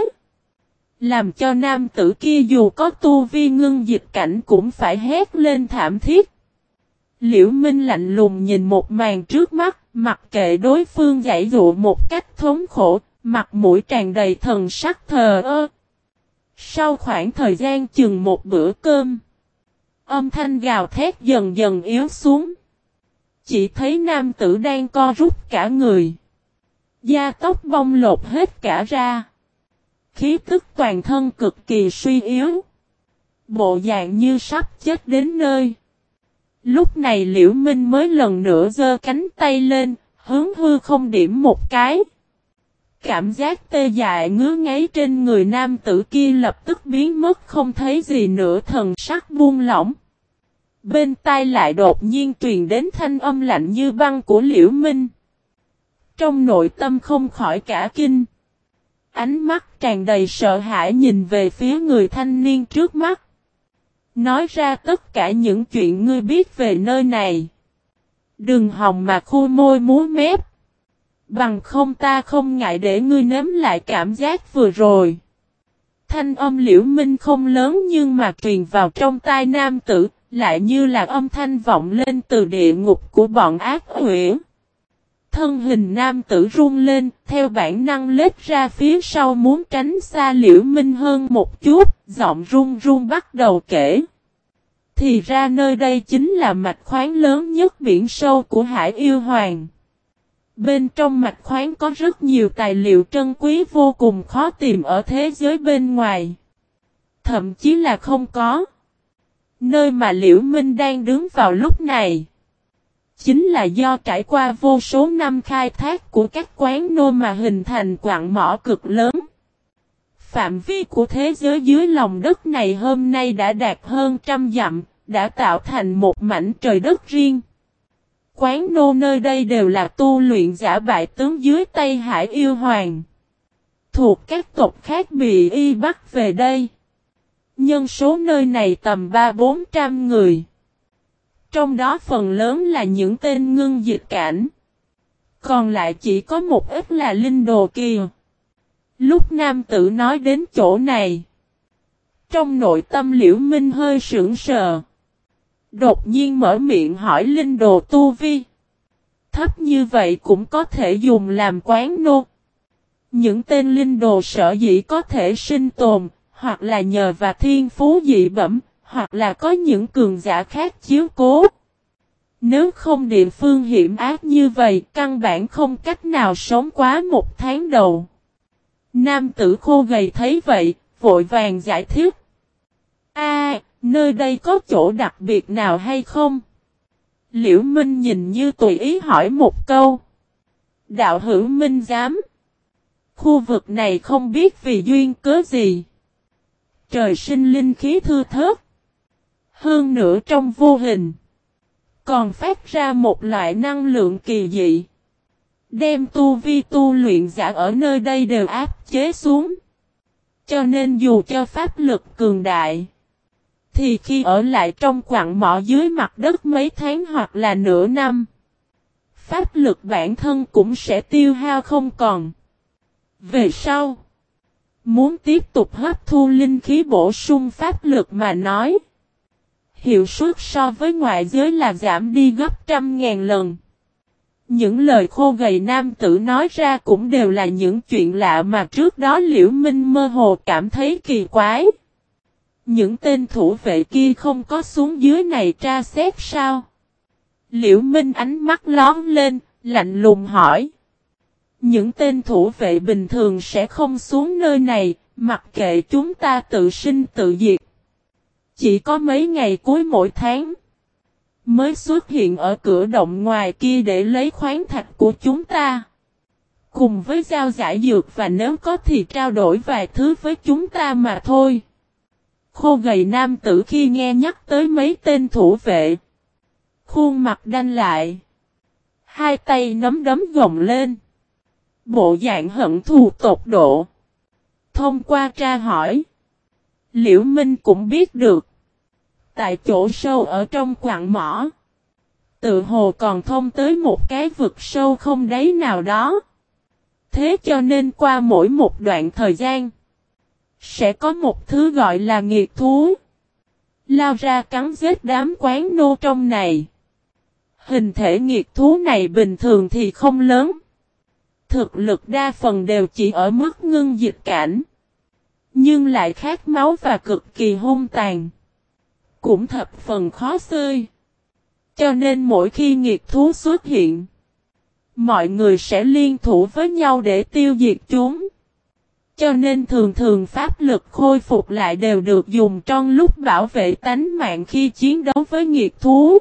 Làm cho nam tử kia dù có tu vi ngưng dịch cảnh cũng phải hét lên thảm thiết. Liễu Minh lạnh lùng nhìn một màn trước mắt, mặc kệ đối phương giãy dụa một cách thống khổ, mặt mũi tràn đầy thần sắc thờ ơ. Sau khoảng thời gian chừng một bữa cơm, âm thanh gào thét dần dần yếu xuống. Chỉ thấy nam tử đang co rút cả người. Da tóc bong lột hết cả ra. Khí tức toàn thân cực kỳ suy yếu. Bộ dạng như sắp chết đến nơi. Lúc này Liễu Minh mới lần nữa giơ cánh tay lên, hướng hư không điểm một cái. Cảm giác tê dại ngứa ngáy trên người nam tử kia lập tức biến mất không thấy gì nữa, thần sắc buông lỏng. Bên tai lại đột nhiên truyền đến thanh âm lạnh như băng của Liễu Minh. Trong nội tâm không khỏi cả kinh. Ánh mắt tràn đầy sợ hãi nhìn về phía người thanh niên trước mắt. Nói ra tất cả những chuyện ngươi biết về nơi này. Đừng hòng mà khu môi múa mép. Bằng không ta không ngại để ngươi nếm lại cảm giác vừa rồi. Thanh âm Liễu Minh không lớn nhưng mà truyền vào trong tai nam tử, lại như là âm thanh vọng lên từ địa ngục của bọn ác quỷ. Thân hình nam tử run lên, theo bản năng lết ra phía sau muốn tránh xa Liễu Minh hơn một chút, giọng run run bắt đầu kể. Thì ra nơi đây chính là mạch khoáng lớn nhất biển sâu của Hải Yêu Hoàng. Bên trong mạch khoáng có rất nhiều tài liệu trân quý vô cùng khó tìm ở thế giới bên ngoài. Thậm chí là không có. Nơi mà Liễu Minh đang đứng vào lúc này. Chính là do trải qua vô số năm khai thác của các quán nô mà hình thành quặng mỏ cực lớn. Phạm vi của thế giới dưới lòng đất này hôm nay đã đạt hơn 100 dặm, đã tạo thành một mảnh trời đất riêng. Quán nô nơi đây đều là tu luyện giả bại tướng dưới tay Hải Yêu Hoàng. Thuộc các tộc khác bị y bắt về đây. Nhân số nơi này tầm 300-400 người. Trong đó phần lớn là những tên ngưng dịch cảnh. Còn lại chỉ có một ít là linh đồ kỳ. Lúc nam tử nói đến chỗ này. Trong nội tâm Liễu Minh hơi sững sờ. Đột nhiên mở miệng hỏi linh đồ tu vi. Thấp như vậy cũng có thể dùng làm quán nô. Những tên linh đồ sở dĩ có thể sinh tồn, hoặc là nhờ và thiên phú dị bẩm, hoặc là có những cường giả khác chiếu cố. Nếu không địa phương hiểm ác như vậy, căn bản không cách nào sống quá một tháng đầu. Nam tử khô gầy thấy vậy, vội vàng giải thích. Nơi đây có chỗ đặc biệt nào hay không? Liễu Minh nhìn như tùy ý hỏi một câu. Đạo hữu Minh dám. Khu vực này không biết vì duyên cớ gì. Trời sinh linh khí thưa thớt. Hơn nữa trong vô hình. Còn phát ra một loại năng lượng kỳ dị. Đem tu vi tu luyện giả ở nơi đây đều áp chế xuống. Cho nên dù cho pháp lực cường đại. Thì khi ở lại trong quặng mỏ dưới mặt đất mấy tháng hoặc là nửa năm. Pháp lực bản thân cũng sẽ tiêu hao không còn. Về sau. Muốn tiếp tục hấp thu linh khí bổ sung pháp lực mà nói. Hiệu suất so với ngoại giới là giảm đi gấp 100.000 lần. Những lời khô gầy nam tử nói ra cũng đều là những chuyện lạ mà trước đó Liễu Minh mơ hồ cảm thấy kỳ quái. Những tên thủ vệ kia không có xuống dưới này tra xét sao? Liễu Minh ánh mắt lóm lên, lạnh lùng hỏi. Những tên thủ vệ bình thường sẽ không xuống nơi này, mặc kệ chúng ta tự sinh tự diệt. Chỉ có mấy ngày cuối mỗi tháng mới xuất hiện ở cửa động ngoài kia để lấy khoáng thạch của chúng ta. Cùng với giao giải dược và nếu có thì trao đổi vài thứ với chúng ta mà thôi. Khô gầy nam tử khi nghe nhắc tới mấy tên thủ vệ. Khuôn mặt đanh lại. Hai tay nắm đấm gồng lên. Bộ dạng hận thù tột độ. Thông qua tra hỏi. Liễu Minh cũng biết được. Tại chỗ sâu ở trong quặng mỏ. Tự hồ còn thông tới một cái vực sâu không đáy nào đó. Thế cho nên qua mỗi một đoạn thời gian. Sẽ có một thứ gọi là nghiệt thú. Lao ra cắn giết đám quán nô trong này. Hình thể nghiệt thú này bình thường thì không lớn. Thực lực đa phần đều chỉ ở mức ngưng dịch cảnh. Nhưng lại khát máu và cực kỳ hung tàn. Cũng thập phần khó xơi. Cho nên mỗi khi nghiệt thú xuất hiện. Mọi người sẽ liên thủ với nhau để tiêu diệt chúng. Cho nên thường thường pháp lực khôi phục lại đều được dùng trong lúc bảo vệ tánh mạng khi chiến đấu với nghiệt thú.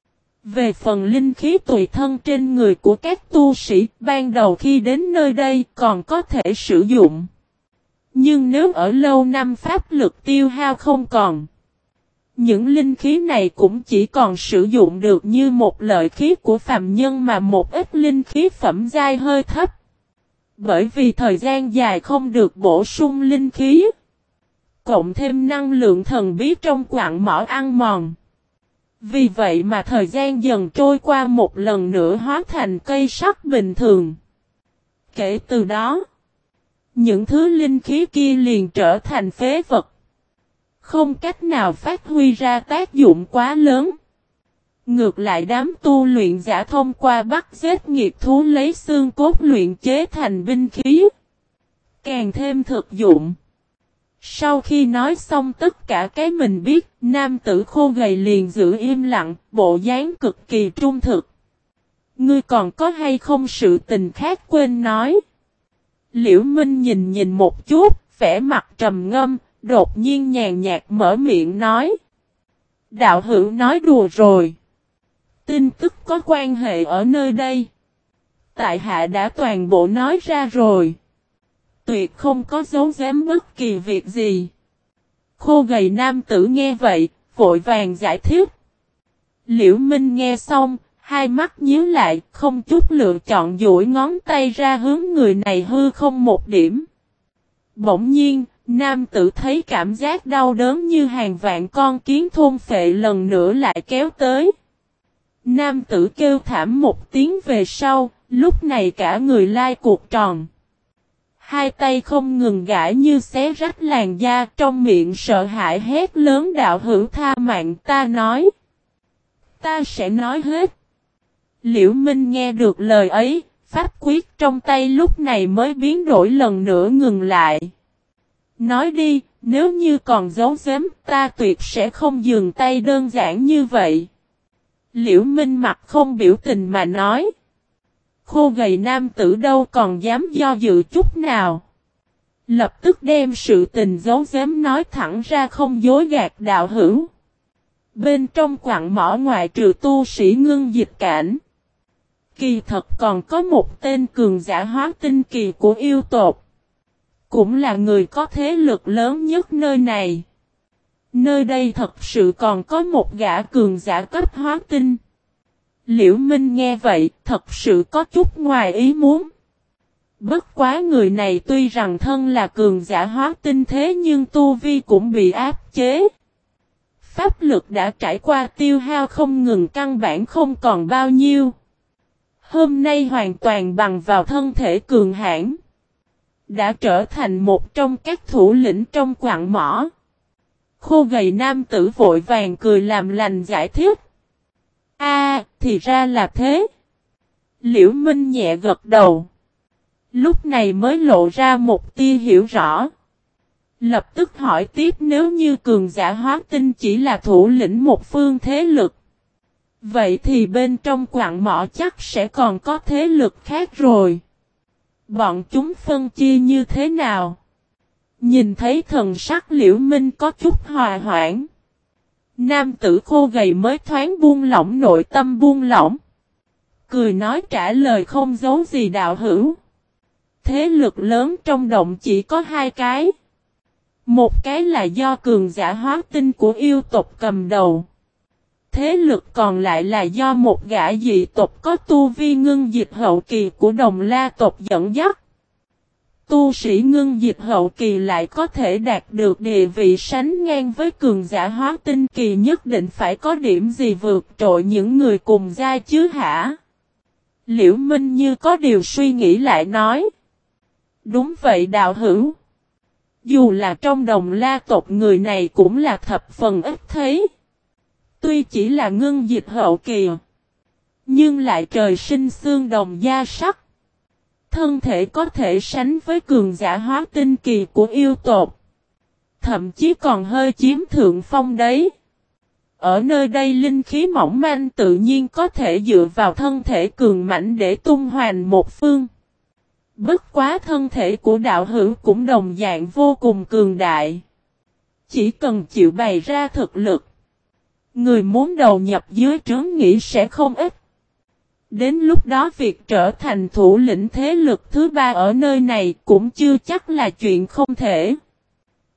Về phần linh khí tùy thân trên người của các tu sĩ ban đầu khi đến nơi đây còn có thể sử dụng. Nhưng nếu ở lâu năm pháp lực tiêu hao không còn. Những linh khí này cũng chỉ còn sử dụng được như một lợi khí của phàm nhân mà một ít linh khí phẩm giai hơi thấp. Bởi vì thời gian dài không được bổ sung linh khí. Cộng thêm năng lượng thần bí trong quặng mỏ ăn mòn. Vì vậy mà thời gian dần trôi qua một lần nữa hóa thành cây sắt bình thường. Kể từ đó, những thứ linh khí kia liền trở thành phế vật. Không cách nào phát huy ra tác dụng quá lớn. Ngược lại đám tu luyện giả thông qua bắt giết nghiệt thú lấy xương cốt luyện chế thành binh khí. Càng thêm thực dụng. Sau khi nói xong tất cả cái mình biết, nam tử khô gầy liền giữ im lặng, bộ dáng cực kỳ trung thực. Ngươi còn có hay không sự tình khác quên nói? Liễu Minh nhìn một chút, vẻ mặt trầm ngâm, đột nhiên nhàn nhạt mở miệng nói. Đạo hữu nói đùa rồi. Tin tức có quan hệ ở nơi đây. Tại hạ đã toàn bộ nói ra rồi. Tuyệt không có giấu giếm bất kỳ việc gì. Khô gầy nam tử nghe vậy, vội vàng giải thích. Liễu Minh nghe xong, hai mắt nhíu lại, không chút lựa chọn duỗi ngón tay ra hướng người này hư không một điểm. Bỗng nhiên, nam tử thấy cảm giác đau đớn như hàng vạn con kiến thôn phệ lần nữa lại kéo tới. Nam tử kêu thảm một tiếng về sau, lúc này cả người lai cuộc tròn. Hai tay không ngừng gãi như xé rách làn da, trong miệng sợ hãi hét lớn đạo hữu tha mạng ta nói. Ta sẽ nói hết. Liễu Minh nghe được lời ấy, pháp quyết trong tay lúc này mới biến đổi lần nữa ngừng lại. Nói đi, nếu như còn giấu giếm, ta tuyệt sẽ không dừng tay đơn giản như vậy. Liễu Minh mặt không biểu tình mà nói. Khô gầy nam tử đâu còn dám do dự chút nào. Lập tức đem sự tình giấu giếm nói thẳng ra không dối gạt đạo hữu. Bên trong quặng mỏ ngoại trừ tu sĩ ngưng dịch cảnh. Kỳ thật còn có một tên cường giả hóa tinh kỳ của yêu tộc. Cũng là người có thế lực lớn nhất nơi này. Nơi đây thật sự còn có một gã cường giả cấp hóa tinh. Liễu Minh nghe vậy, thật sự có chút ngoài ý muốn. Bất quá người này tuy rằng thân là cường giả hóa tinh thế nhưng tu vi cũng bị áp chế. Pháp lực đã trải qua tiêu hao không ngừng căn bản không còn bao nhiêu. Hôm nay hoàn toàn bằng vào thân thể cường hãn. Đã trở thành một trong các thủ lĩnh trong quặng mỏ. Khô gầy nam tử vội vàng cười làm lành giải thích. Thì ra là thế. Liễu Minh nhẹ gật đầu. Lúc này mới lộ ra một tia hiểu rõ. Lập tức hỏi tiếp nếu như cường giả hóa tinh chỉ là thủ lĩnh một phương thế lực. Vậy thì bên trong quặng mỏ chắc sẽ còn có thế lực khác rồi. Bọn chúng phân chia như thế nào? Nhìn thấy thần sắc Liễu Minh có chút hòa hoãn. Nam tử khô gầy mới thoáng buông lỏng nội tâm buông lỏng. Cười nói trả lời không giấu gì đạo hữu. Thế lực lớn trong động chỉ có hai cái. Một cái là do cường giả hóa tinh của yêu tộc cầm đầu. Thế lực còn lại là do một gã dị tộc có tu vi ngưng dịch hậu kỳ của Đồng La tộc dẫn dắt. Tu sĩ ngưng dịch hậu kỳ lại có thể đạt được địa vị sánh ngang với cường giả hóa tinh kỳ nhất định phải có điểm gì vượt trội những người cùng giai chứ hả? Liễu Minh như có điều suy nghĩ lại nói. Đúng vậy đạo hữu. Dù là trong Đồng La tộc người này cũng là thập phần ít thấy. Tuy chỉ là ngưng dịch hậu kỳ. Nhưng lại trời sinh xương đồng da sắc. Thân thể có thể sánh với cường giả hóa tinh kỳ của yêu tộc. Thậm chí còn hơi chiếm thượng phong đấy. Ở nơi đây linh khí mỏng manh tự nhiên có thể dựa vào thân thể cường mãnh để tung hoành một phương. Bất quá thân thể của đạo hữu cũng đồng dạng vô cùng cường đại. Chỉ cần chịu bày ra thực lực. Người muốn đầu nhập dưới trướng nghĩ sẽ không ít. Đến lúc đó việc trở thành thủ lĩnh thế lực thứ ba ở nơi này cũng chưa chắc là chuyện không thể.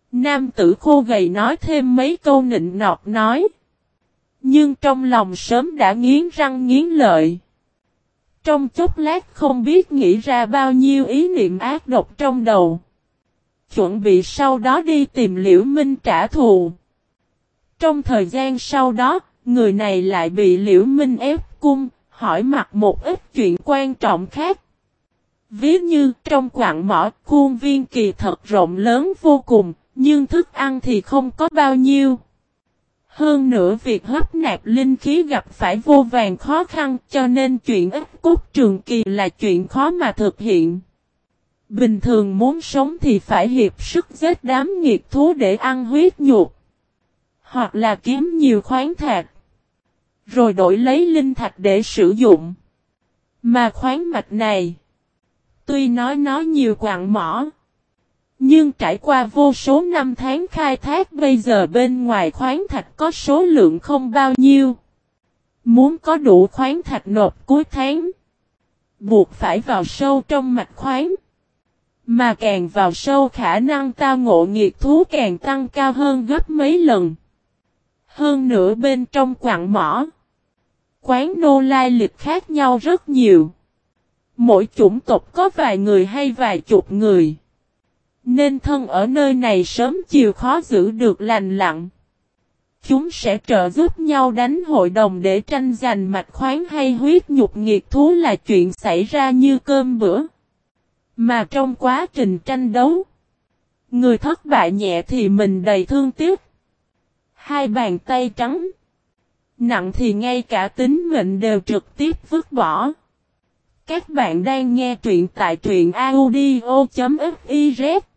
Nam tử khô gầy nói thêm mấy câu nịnh nọt nói. Nhưng trong lòng sớm đã nghiến răng nghiến lợi. Trong chốc lát không biết nghĩ ra bao nhiêu ý niệm ác độc trong đầu. Chuẩn bị sau đó đi tìm Liễu Minh trả thù. Trong thời gian sau đó, người này lại bị Liễu Minh ép cung, hỏi mặt một ít chuyện quan trọng khác. Ví như trong quặng mỏ, khuôn viên kỳ thật rộng lớn vô cùng, nhưng thức ăn thì không có bao nhiêu. Hơn nữa việc hấp nạp linh khí gặp phải vô vàn khó khăn, cho nên chuyện ức cốt trường kỳ là chuyện khó mà thực hiện. Bình thường muốn sống thì phải hiệp sức giết đám nghiệt thú để ăn huyết nhục. Hoặc là kiếm nhiều khoáng thạch. Rồi đổi lấy linh thạch để sử dụng. Mà khoáng mạch này, tuy nói nhiều quặng mỏ, nhưng trải qua vô số năm tháng khai thác bây giờ bên ngoài khoáng thạch có số lượng không bao nhiêu. Muốn có đủ khoáng thạch nộp cuối tháng, buộc phải vào sâu trong mạch khoáng. Mà càng vào sâu khả năng tao ngộ nghiệt thú càng tăng cao hơn gấp mấy lần. Hơn nữa bên trong quặng mỏ, quán nô lai lịch khác nhau rất nhiều. Mỗi chủng tộc có vài người hay vài chục người. Nên thân ở nơi này sớm chiều khó giữ được lành lặng. Chúng sẽ trợ giúp nhau đánh hội đồng để tranh giành mạch khoáng hay huyết nhục nghiệt thú là chuyện xảy ra như cơm bữa. Mà trong quá trình tranh đấu, người thất bại nhẹ thì mình đầy thương tiếc. Hai bàn tay trắng, nặng thì ngay cả tính mệnh đều trực tiếp vứt bỏ. Các bạn đang nghe truyện tại truyện audio.fiz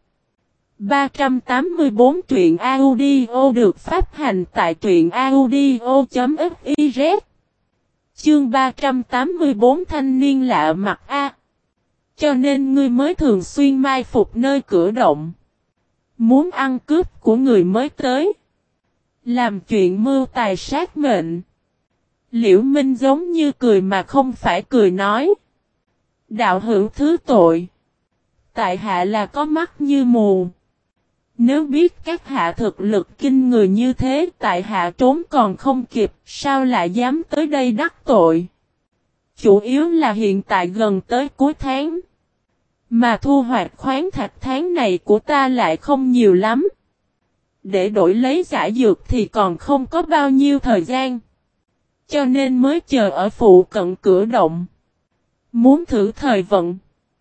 384 truyện audio được phát hành tại truyện audio.fiz. Chương 384 thanh niên lạ mặt A. Cho nên ngươi mới thường xuyên mai phục nơi cửa động. Muốn ăn cướp của người mới tới. Làm chuyện mưu tài sát mệnh. Liễu Minh giống như cười mà không phải cười nói. Đạo hữu thứ tội. Tại hạ là có mắt như mù. Nếu biết các hạ thực lực kinh người như thế, tại hạ trốn còn không kịp, sao lại dám tới đây đắc tội? Chủ yếu là hiện tại gần tới cuối tháng. Mà thu hoạch khoáng thạch tháng này của ta lại không nhiều lắm. Để đổi lấy giải dược thì còn không có bao nhiêu thời gian. Cho nên mới chờ ở phụ cận cửa động. Muốn thử thời vận.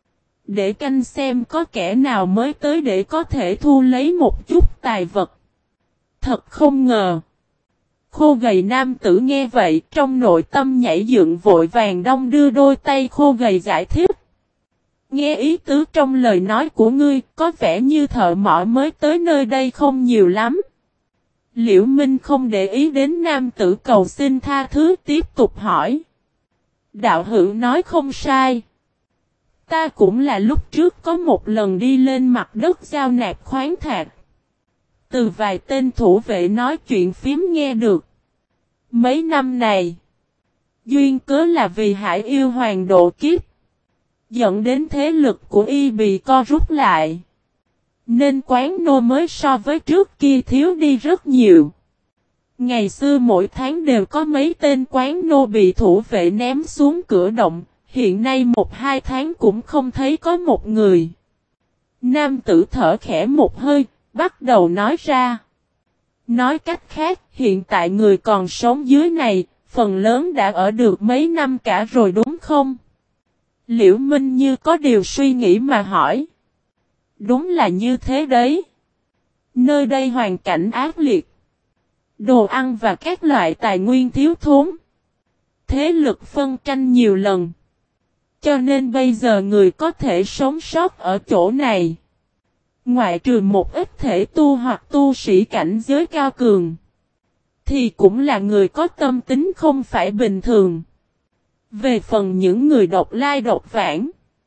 Để canh xem có kẻ nào mới tới để có thể thu lấy một chút tài vật. Thật không ngờ. Khô gầy nam tử nghe vậy trong nội tâm nhảy dựng vội vàng đong đưa đôi tay khô gầy giải thích. Nghe ý tứ trong lời nói của ngươi có vẻ như thợ mỏ mới tới nơi đây không nhiều lắm. Liễu Minh không để ý đến nam tử cầu xin tha thứ tiếp tục hỏi. Đạo hữu nói không sai. Ta cũng là lúc trước có một lần đi lên mặt đất giao nạp khoáng thạch. Từ vài tên thủ vệ nói chuyện phím nghe được. Mấy năm này, duyên cớ là vì Hải yêu hoàng độ kiếp, dẫn đến thế lực của y bị co rút lại. Nên quán nô mới so với trước kia thiếu đi rất nhiều. Ngày xưa mỗi tháng đều có mấy tên quán nô bị thủ vệ ném xuống cửa động. Hiện nay 1-2 tháng cũng không thấy có một người. Nam tử thở khẽ một hơi, bắt đầu nói ra. Nói cách khác, hiện tại người còn sống dưới này, phần lớn đã ở được mấy năm cả rồi đúng không? Liễu Minh như có điều suy nghĩ mà hỏi. Đúng là như thế đấy. Nơi đây hoàn cảnh ác liệt. Đồ ăn và các loại tài nguyên thiếu thốn. Thế lực phân tranh nhiều lần. Cho nên bây giờ người có thể sống sót ở chỗ này. Ngoại trừ một ít thể tu hoặc tu sĩ cảnh giới cao cường. Thì cũng là người có tâm tính không phải bình thường. Về phần những người độc lai độc vãng.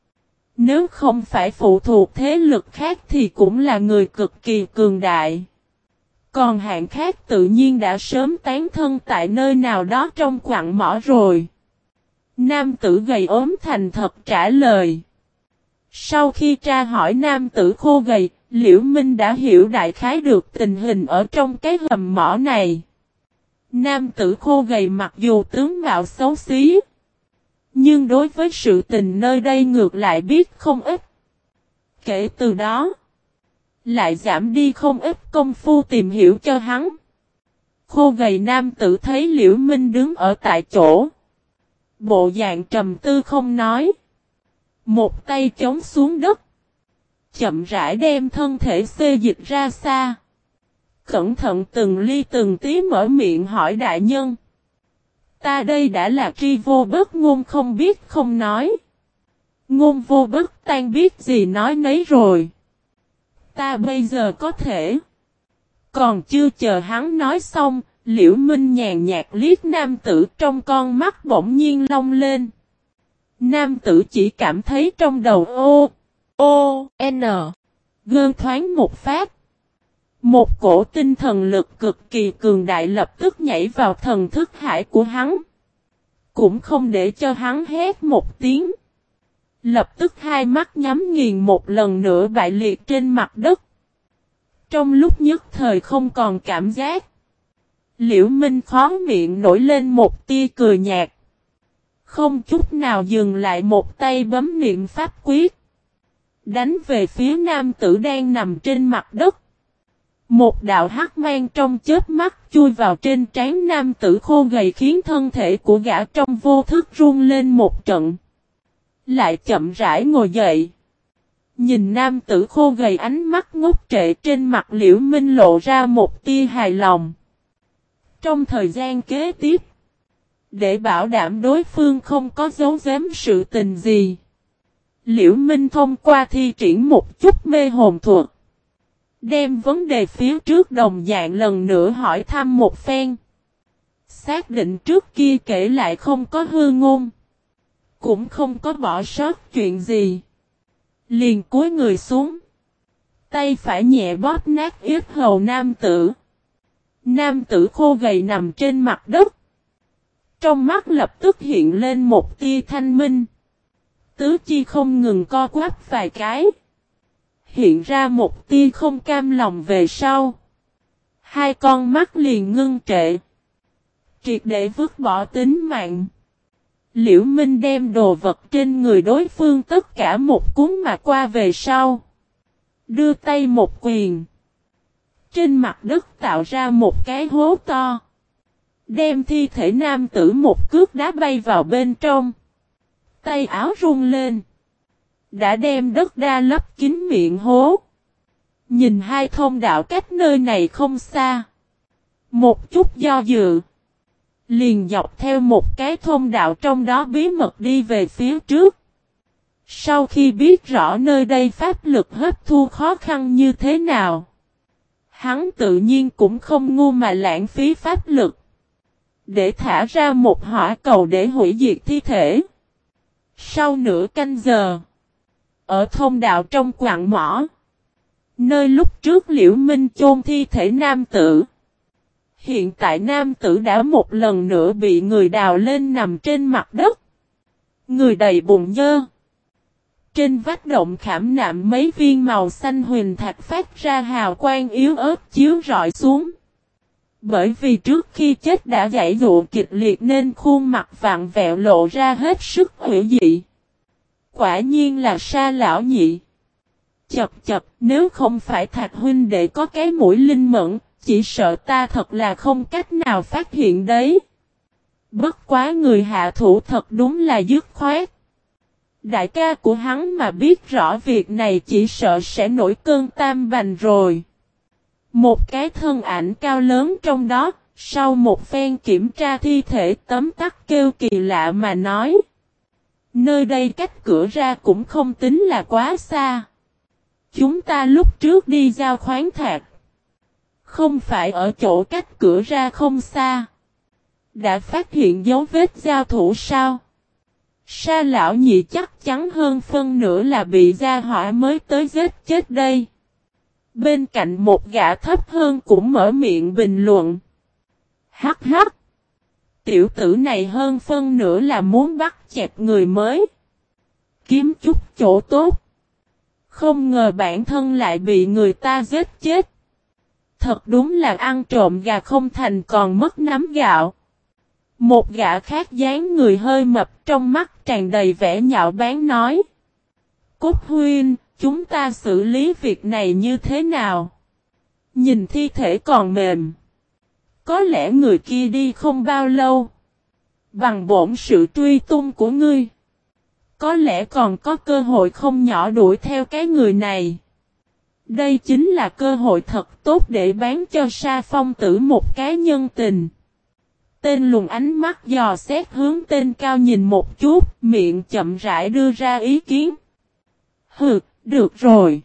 Nếu không phải phụ thuộc thế lực khác thì cũng là người cực kỳ cường đại. Còn hạng khác tự nhiên đã sớm tán thân tại nơi nào đó trong quặng mỏ rồi. Nam tử gầy ốm thành thật trả lời. Sau khi tra hỏi nam tử khô gầy, Liễu Minh đã hiểu đại khái được tình hình ở trong cái hầm mỏ này. Nam tử khô gầy mặc dù tướng mạo xấu xí, nhưng đối với sự tình nơi đây ngược lại biết không ít. Kể từ đó, lại giảm đi không ít công phu tìm hiểu cho hắn. Khô gầy nam tử thấy Liễu Minh đứng ở tại chỗ, bộ dạng trầm tư không nói. Một tay chống xuống đất, chậm rãi đem thân thể xê dịch ra xa. Cẩn thận từng ly từng tí mở miệng hỏi đại nhân. Ta đây đã là tri vô bất ngôn không biết không nói. Ngôn vô bất tan biết gì nói nấy rồi. Ta bây giờ có thể. Còn chưa chờ hắn nói xong, Liễu Minh nhàn nhạt liếc nam tử, trong con mắt bỗng nhiên long lên. Nam tử chỉ cảm thấy trong đầu gơn thoáng một phát. Một cổ tinh thần lực cực kỳ cường đại lập tức nhảy vào thần thức hải của hắn. Cũng không để cho hắn hét một tiếng. Lập tức hai mắt nhắm nghiền một lần nữa bại liệt trên mặt đất. Trong lúc nhất thời không còn cảm giác, Liễu Minh khó miệng nổi lên một tia cười nhạt. Không chút nào dừng lại, một tay bấm niệm pháp quyết, đánh về phía nam tử đang nằm trên mặt đất. Một đạo hắc mang trong chớp mắt chui vào trên trán nam tử khô gầy, khiến thân thể của gã trong vô thức run lên một trận. Lại chậm rãi ngồi dậy. Nhìn nam tử khô gầy, ánh mắt ngốc trệ trên mặt Liễu Minh lộ ra một tia hài lòng. Trong thời gian kế tiếp, để bảo đảm đối phương không có giấu giếm sự tình gì, Liễu Minh thông qua thi triển một chút mê hồn thuật, đem vấn đề phía trước đồng dạng lần nữa hỏi thăm một phen. Xác định trước kia kể lại không có hư ngôn, cũng không có bỏ sót chuyện gì, liền cúi người xuống, tay phải nhẹ bóp nát yết hầu nam tử. Nam tử khô gầy nằm trên mặt đất. Trong mắt lập tức hiện lên một tia thanh minh. Tứ chi không ngừng co quắp vài cái. Hiện ra một tia không cam lòng về sau. Hai con mắt liền ngưng trệ. Triệt để vứt bỏ tính mạng. Liễu Minh đem đồ vật trên người đối phương tất cả một cúm mà qua về sau. Đưa tay một quyền. Trên mặt đất tạo ra một cái hố to. Đem thi thể nam tử một cước đá bay vào bên trong. Tay áo rung lên. Đã đem đất đa lấp kín miệng hố. Nhìn hai thông đạo cách nơi này không xa. Một chút do dự. Liền dọc theo một cái thông đạo trong đó bí mật đi về phía trước. Sau khi biết rõ nơi đây pháp lực hấp thu khó khăn như thế nào, hắn tự nhiên cũng không ngu mà lãng phí pháp lực. Để thả ra một hỏa cầu để hủy diệt thi thể. Sau nửa canh giờ, ở thông đạo trong quặng mỏ, nơi lúc trước Liễu Minh chôn thi thể nam tử, hiện tại nam tử đã một lần nữa bị người đào lên nằm trên mặt đất. Người đầy bùn nhơ. Trên vách động khảm nạm mấy viên màu xanh huỳnh thạch phát ra hào quang yếu ớt chiếu rọi xuống. Bởi vì trước khi chết đã giãy giụa kịch liệt nên khuôn mặt vặn vẹo lộ ra hết sức hủy dị. Quả nhiên là Sa lão nhị. Chập, nếu không phải Thạch huynh đệ có cái mũi linh mẫn, chỉ sợ ta thật là không cách nào phát hiện đấy. Bất quá người hạ thủ thật đúng là dứt khoát. Đại ca của hắn mà biết rõ việc này chỉ sợ sẽ nổi cơn tam bành rồi. Một cái thân ảnh cao lớn trong đó, sau một phen kiểm tra thi thể tấm tắc kêu kỳ lạ mà nói. Nơi đây cách cửa ra cũng không tính là quá xa. Chúng ta lúc trước đi giao khoáng thạch. Không phải ở chỗ cách cửa ra không xa. Đã phát hiện dấu vết giao thủ sao? Sa lão nhị chắc chắn hơn phân nửa là bị gia hỏa mới tới giết chết đây. Bên cạnh một gã thấp hơn cũng mở miệng bình luận. Hắc hắc. Tiểu tử này hơn phân nửa là muốn bắt chẹt người mới. Kiếm chút chỗ tốt. Không ngờ bản thân lại bị người ta giết chết. Thật đúng là ăn trộm gà không thành còn mất nắm gạo. Một gã khác dáng người hơi mập trong mắt tràn đầy vẻ nhạo báng nói. Cốt huynh, chúng ta xử lý việc này như thế nào? Nhìn thi thể còn mềm. Có lẽ người kia đi không bao lâu. Bằng bổn sự truy tung của ngươi. Có lẽ còn có cơ hội không nhỏ đuổi theo cái người này. Đây chính là cơ hội thật tốt để bán cho Sa Phong Tử một cái nhân tình. Tên lùn ánh mắt dò xét hướng tên cao nhìn một chút, miệng chậm rãi đưa ra ý kiến. Hừ, được rồi.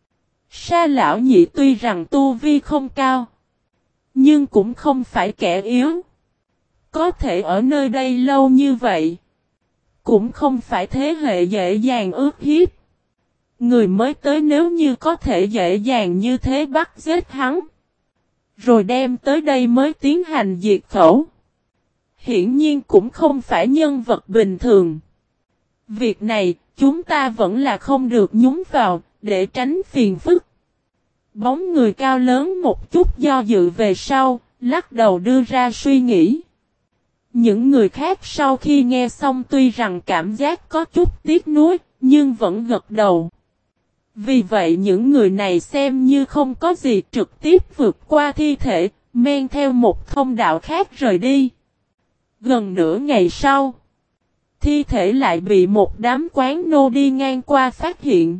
Sa lão nhị tuy rằng tu vi không cao, nhưng cũng không phải kẻ yếu. Có thể ở nơi đây lâu như vậy, cũng không phải thế hệ dễ dàng ước hiếp. Người mới tới nếu như có thể dễ dàng như thế bắt giết hắn, rồi đem tới đây mới tiến hành diệt khẩu. Hiển nhiên cũng không phải nhân vật bình thường. Việc này, chúng ta vẫn là không được nhúng vào, để tránh phiền phức. Bóng người cao lớn một chút do dự về sau, lắc đầu đưa ra suy nghĩ. Những người khác sau khi nghe xong tuy rằng cảm giác có chút tiếc nuối, nhưng vẫn gật đầu. Vì vậy những người này xem như không có gì trực tiếp vượt qua thi thể, men theo một thông đạo khác rời đi. Gần nửa ngày sau, thi thể lại bị một đám quán nô đi ngang qua phát hiện.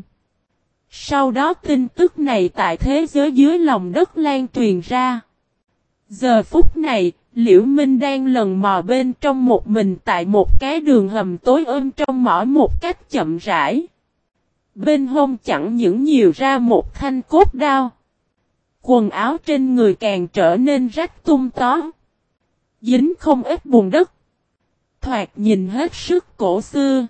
Sau đó tin tức này tại thế giới dưới lòng đất lan truyền ra. Giờ phút này, Liễu Minh đang lần mò bên trong một mình tại một cái đường hầm tối trong mỏ một cách chậm rãi. Bên hông chẳng những nhiều ra một thanh cốt đao. Quần áo trên người càng trở nên rách tung tó. Dính không ít bùn đất. Thoạt nhìn hết sức cổ xưa.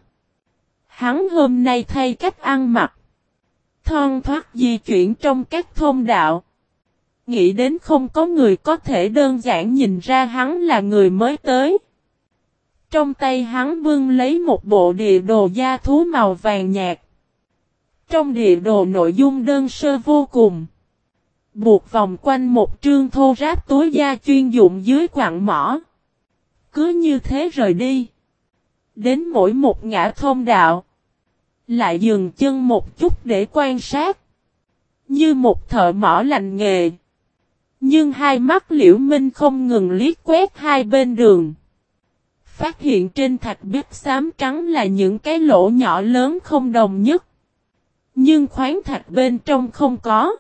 Hắn hôm nay thay cách ăn mặc. Thon thoát di chuyển trong các thông đạo. Nghĩ đến không có người có thể đơn giản nhìn ra hắn là người mới tới. Trong tay hắn bưng lấy một bộ địa đồ da thú màu vàng nhạt. Trong địa đồ nội dung đơn sơ vô cùng. Buộc vòng quanh một trương thô ráp túi da chuyên dụng dưới quặng mỏ. Cứ như thế rời đi. Đến mỗi một ngã thông đạo. Lại dừng chân một chút để quan sát. Như một thợ mỏ lành nghề. Nhưng hai mắt Liễu Minh không ngừng liếc quét hai bên đường. Phát hiện trên thạch bích xám trắng là những cái lỗ nhỏ lớn không đồng nhất. Nhưng khoáng thạch bên trong không có.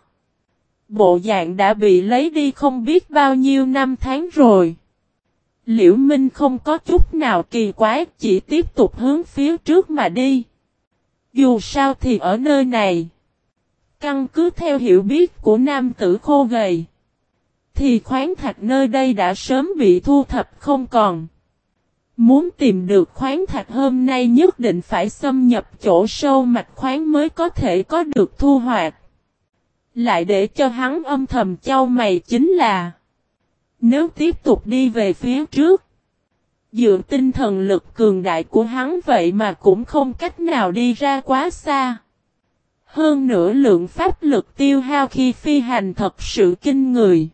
Bộ dạng đã bị lấy đi không biết bao nhiêu năm tháng rồi. Liễu Minh không có chút nào kỳ quái, chỉ tiếp tục hướng phía trước mà đi. Dù sao thì ở nơi này, căn cứ theo hiểu biết của nam tử khô gầy, thì khoáng thạch nơi đây đã sớm bị thu thập không còn. Muốn tìm được khoáng thạch hôm nay nhất định phải xâm nhập chỗ sâu mạch khoáng mới có thể có được thu hoạch. Lại để cho hắn âm thầm chau mày chính là, nếu tiếp tục đi về phía trước, dựa tinh thần lực cường đại của hắn vậy mà cũng không cách nào đi ra quá xa. Hơn nữa lượng pháp lực tiêu hao khi phi hành thật sự kinh người.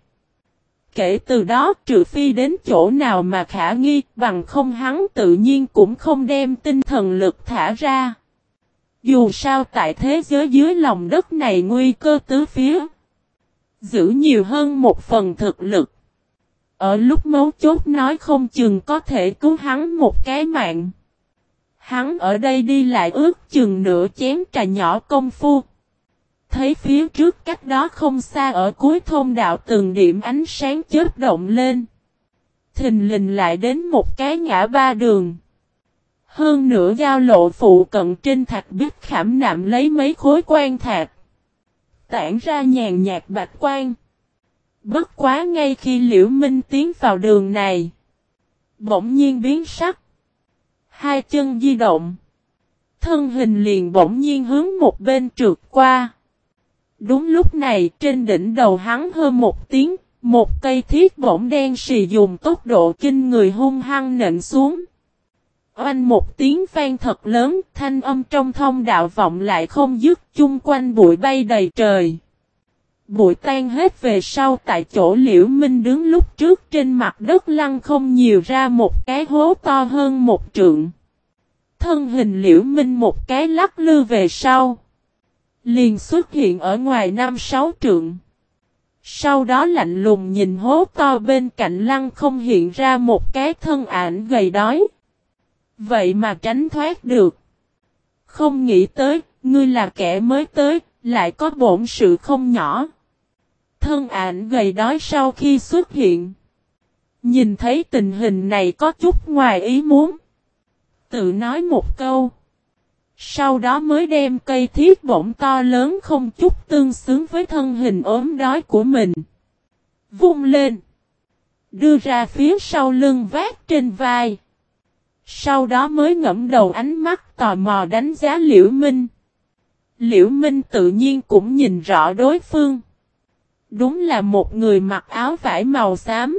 Kể từ đó trừ phi đến chỗ nào mà khả nghi, bằng không hắn tự nhiên cũng không đem tinh thần lực thả ra. Dù sao tại thế giới dưới lòng đất này nguy cơ tứ phía. Giữ nhiều hơn một phần thực lực. Ở lúc mấu chốt nói không chừng có thể cứu hắn một cái mạng. Hắn ở đây đi lại ước chừng nửa chén trà nhỏ công phu. Thấy phía trước cách đó không xa ở cuối thông đạo từng điểm ánh sáng chớp động lên. Thình lình lại đến một cái ngã ba đường. Hơn nữa giao lộ phụ cận trên thạch bích khảm nạm lấy mấy khối quan thạch. Tản ra nhàn nhạt bạch quang. Bất quá ngay khi Liễu Minh tiến vào đường này, bỗng nhiên biến sắc. Hai chân di động. Thân hình liền bỗng nhiên hướng một bên trượt qua. Đúng lúc này trên đỉnh đầu hắn hơn một tiếng, một cây thiết bổng đen xì dùng tốc độ kinh người hung hăng nện xuống. Oanh một tiếng vang thật lớn, thanh âm trong thông đạo vọng lại không dứt, chung quanh bụi bay đầy trời. Bụi tan hết về sau, tại chỗ Liễu Minh đứng lúc trước trên mặt đất lăn không nhiều ra một cái hố to hơn một trượng. Thân hình Liễu Minh một cái lắc lư về sau, liền xuất hiện ở ngoài 5-6 trượng. Sau đó lạnh lùng nhìn hố to bên cạnh lăn không hiện ra một cái thân ảnh gầy đói. Vậy mà tránh thoát được. Không nghĩ tới, ngươi là kẻ mới tới, lại có bổn sự không nhỏ. Thân ảnh gầy đói sau khi xuất hiện, nhìn thấy tình hình này có chút ngoài ý muốn, tự nói một câu. Sau đó mới đem cây thiết bổng to lớn không chút tương xứng với thân hình ốm đói của mình vung lên, đưa ra phía sau lưng vác trên vai. Sau đó mới ngẫm đầu ánh mắt tò mò đánh giá Liễu Minh. Liễu Minh tự nhiên cũng nhìn rõ đối phương. Đúng là một người mặc áo vải màu xám,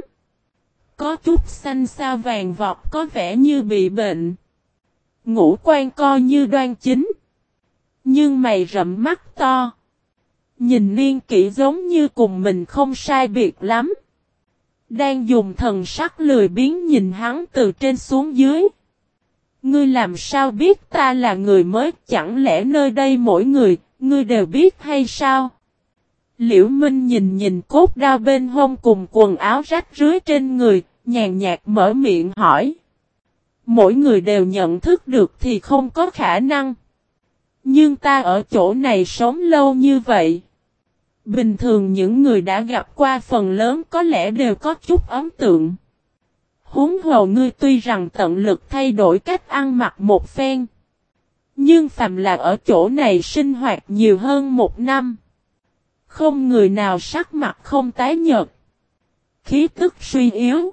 có chút xanh xao vàng vọt, có vẻ như bị bệnh. Ngũ quan coi như đoan chính, nhưng mày rậm mắt to, nhìn niên kỷ giống như cùng mình không sai biệt lắm. Đang dùng thần sắc lười biếng nhìn hắn từ trên xuống dưới. Ngươi làm sao biết ta là người mới, chẳng lẽ nơi đây mỗi người, ngươi đều biết hay sao? Liễu Minh nhìn cốt đao bên hông cùng quần áo rách rưới trên người, nhàn nhạt mở miệng hỏi. Mỗi người đều nhận thức được thì không có khả năng. Nhưng ta ở chỗ này sống lâu như vậy. Bình thường những người đã gặp qua phần lớn có lẽ đều có chút ấn tượng. Huống hồ ngươi tuy rằng tận lực thay đổi cách ăn mặc một phen, nhưng phàm là ở chỗ này sinh hoạt nhiều hơn 1 năm, không người nào sắc mặt không tái nhợt, khí tức suy yếu.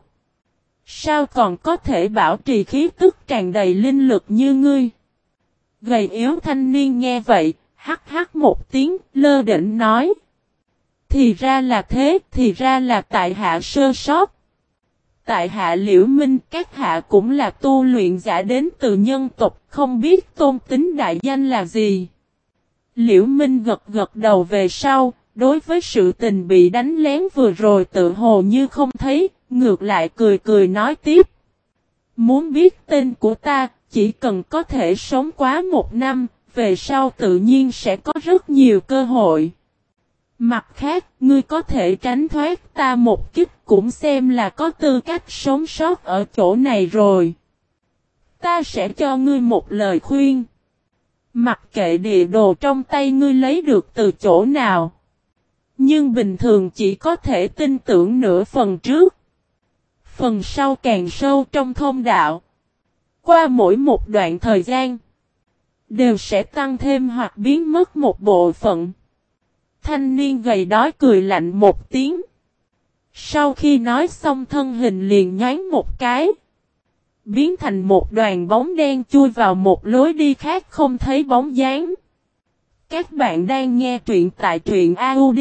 Sao còn có thể bảo trì khí tức tràn đầy linh lực như ngươi? Gầy yếu thanh niên nghe vậy, hắc hắc một tiếng, lơ đễnh nói. Thì ra là thế, thì ra là tại hạ sơ sót. Tại hạ Liễu Minh, các hạ cũng là tu luyện giả đến từ nhân tộc, không biết tôn tính đại danh là gì. Liễu Minh gật gật đầu về sau, đối với sự tình bị đánh lén vừa rồi tự hồ như không thấy, ngược lại cười cười nói tiếp. Muốn biết tên của ta, chỉ cần có thể sống quá 1 năm, về sau tự nhiên sẽ có rất nhiều cơ hội. Mặt khác, ngươi có thể tránh thoát ta một kích cũng xem là có tư cách sống sót ở chỗ này rồi. Ta sẽ cho ngươi một lời khuyên. Mặc kệ địa đồ trong tay ngươi lấy được từ chỗ nào, nhưng bình thường chỉ có thể tin tưởng nửa phần trước. Phần sau càng sâu trong thông đạo. Qua mỗi một đoạn thời gian, đều sẽ tăng thêm hoặc biến mất một bộ phận. Thanh niên gầy đói cười lạnh một tiếng. Sau khi nói xong thân hình liền nhoáng một cái, biến thành một đoàn bóng đen chui vào một lối đi khác không thấy bóng dáng. Các bạn đang nghe truyện tại truyện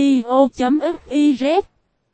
audio.fiz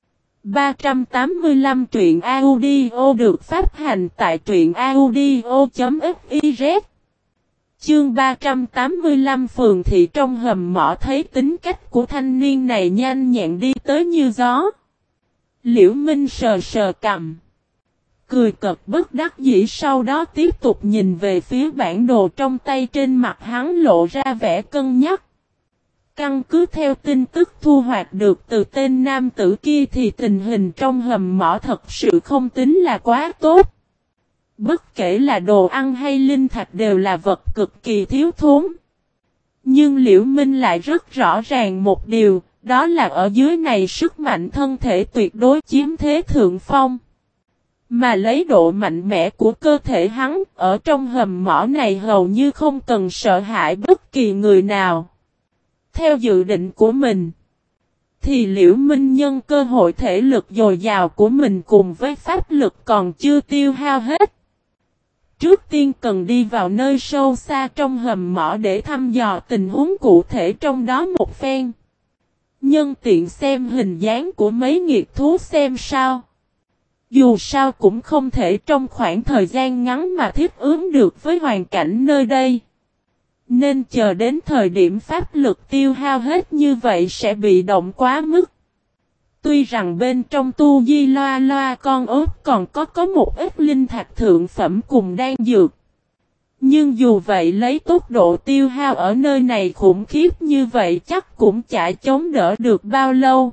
385 truyện audio được phát hành tại truyện audio.fiz. Chương 385 phường thị trong hầm mỏ thấy tính cách của thanh niên này nhanh nhẹn đi tới như gió. Liễu Minh sờ sờ cằm, cười cợt bất đắc dĩ, sau đó tiếp tục nhìn về phía bản đồ trong tay, trên mặt hắn lộ ra vẻ cân nhắc. Căn cứ theo tin tức thu hoạch được từ tên nam tử kia thì tình hình trong hầm mỏ thật sự không tính là quá tốt. Bất kể là đồ ăn hay linh thạch đều là vật cực kỳ thiếu thốn. Nhưng Liễu Minh lại rất rõ ràng một điều, đó là ở dưới này sức mạnh thân thể tuyệt đối chiếm thế thượng phong. Mà lấy độ mạnh mẽ của cơ thể hắn, ở trong hầm mỏ này hầu như không cần sợ hãi bất kỳ người nào. Theo dự định của mình, thì Liễu Minh nhân cơ hội thể lực dồi dào của mình cùng với pháp lực còn chưa tiêu hao hết. Trước tiên cần đi vào nơi sâu xa trong hầm mỏ để thăm dò tình huống cụ thể trong đó một phen. Nhân tiện xem hình dáng của mấy nghiệt thú xem sao. Dù sao cũng không thể trong khoảng thời gian ngắn mà thích ứng được với hoàn cảnh nơi đây. Nên chờ đến thời điểm pháp lực tiêu hao hết như vậy sẽ bị động quá mức. Tuy rằng bên trong tu di loa loa con ốt còn có một ít linh thạch thượng phẩm cùng đan dược. Nhưng dù vậy lấy tốc độ tiêu hao ở nơi này khủng khiếp như vậy chắc cũng chả chống đỡ được bao lâu.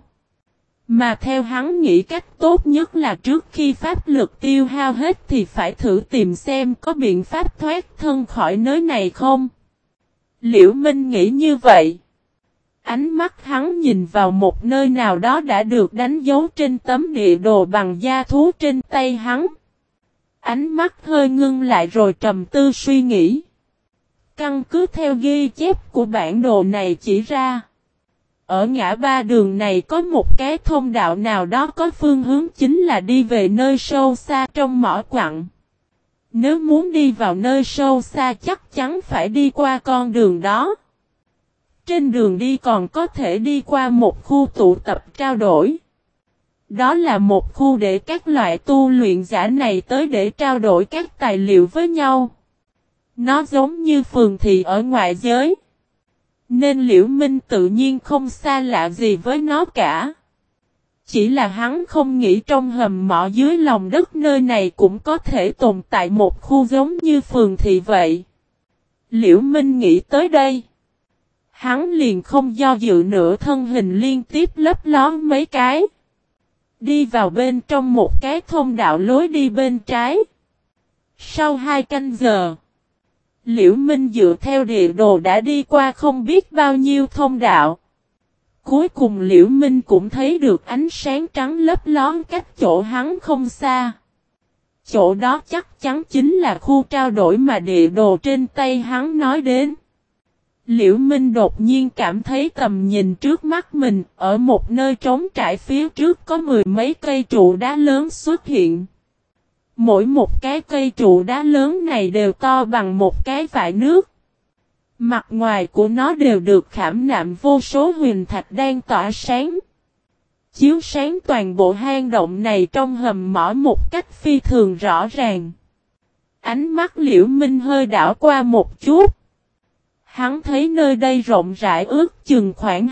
Mà theo hắn nghĩ cách tốt nhất là trước khi pháp lực tiêu hao hết thì phải thử tìm xem có biện pháp thoát thân khỏi nơi này không. Liễu Minh nghĩ như vậy. Ánh mắt hắn nhìn vào một nơi nào đó đã được đánh dấu trên tấm địa đồ bằng da thú trên tay hắn. Ánh mắt hơi ngưng lại rồi trầm tư suy nghĩ. Căn cứ theo ghi chép của bản đồ này chỉ ra. Ở ngã ba đường này có một cái thông đạo nào đó có phương hướng chính là đi về nơi sâu xa trong mỏ quặng. Nếu muốn đi vào nơi sâu xa chắc chắn phải đi qua con đường đó. Trên đường đi còn có thể đi qua một khu tụ tập trao đổi. Đó là một khu để các loại tu luyện giả này tới để trao đổi các tài liệu với nhau. Nó giống như phường thị ở ngoại giới. Nên Liễu Minh tự nhiên không xa lạ gì với nó cả. Chỉ là hắn không nghĩ trong hầm mỏ dưới lòng đất nơi này cũng có thể tồn tại một khu giống như phường thị vậy. Liễu Minh nghĩ tới đây. Hắn liền không do dự nữa thân hình liên tiếp lấp lón mấy cái. Đi vào bên trong một cái thông đạo lối đi bên trái. Sau 2 canh giờ. Liễu Minh dựa theo địa đồ đã đi qua không biết bao nhiêu thông đạo. Cuối cùng Liễu Minh cũng thấy được ánh sáng trắng lấp lón cách chỗ hắn không xa. Chỗ đó chắc chắn chính là khu trao đổi mà địa đồ trên tay hắn nói đến. Liễu Minh đột nhiên cảm thấy tầm nhìn trước mắt mình, ở một nơi trống trải phía trước có 10 mấy cây trụ đá lớn xuất hiện. Mỗi một cái cây trụ đá lớn này đều to bằng một cái vại nước. Mặt ngoài của nó đều được khảm nạm vô số huyền thạch đang tỏa sáng. Chiếu sáng toàn bộ hang động này trong hầm mỏ một cách phi thường rõ ràng. Ánh mắt Liễu Minh hơi đảo qua một chút. Hắn thấy nơi đây rộng rãi ước chừng khoảng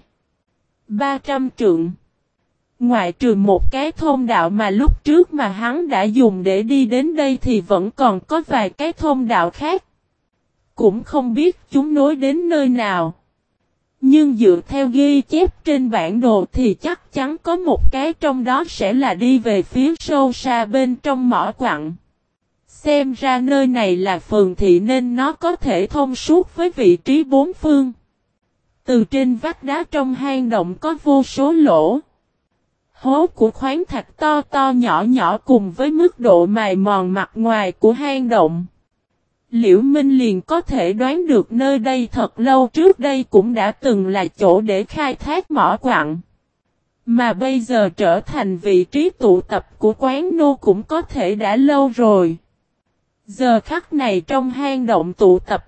200-300 trượng. Ngoại trừ một cái thông đạo mà lúc trước mà hắn đã dùng để đi đến đây thì vẫn còn có vài cái thông đạo khác. Cũng không biết chúng nối đến nơi nào. Nhưng dựa theo ghi chép trên bản đồ thì chắc chắn có một cái trong đó sẽ là đi về phía sâu xa bên trong mỏ quặng. Xem ra nơi này là phường thị nên nó có thể thông suốt với vị trí bốn phương. Từ trên vách đá trong hang động có vô số lỗ. Hố của khoáng thạch to to nhỏ nhỏ cùng với mức độ mài mòn mặt ngoài của hang động. Liễu Minh liền có thể đoán được nơi đây thật lâu trước đây cũng đã từng là chỗ để khai thác mỏ quặng. Mà bây giờ trở thành vị trí tụ tập của quán nô cũng có thể đã lâu rồi. Giờ khắc này trong hang động tụ tập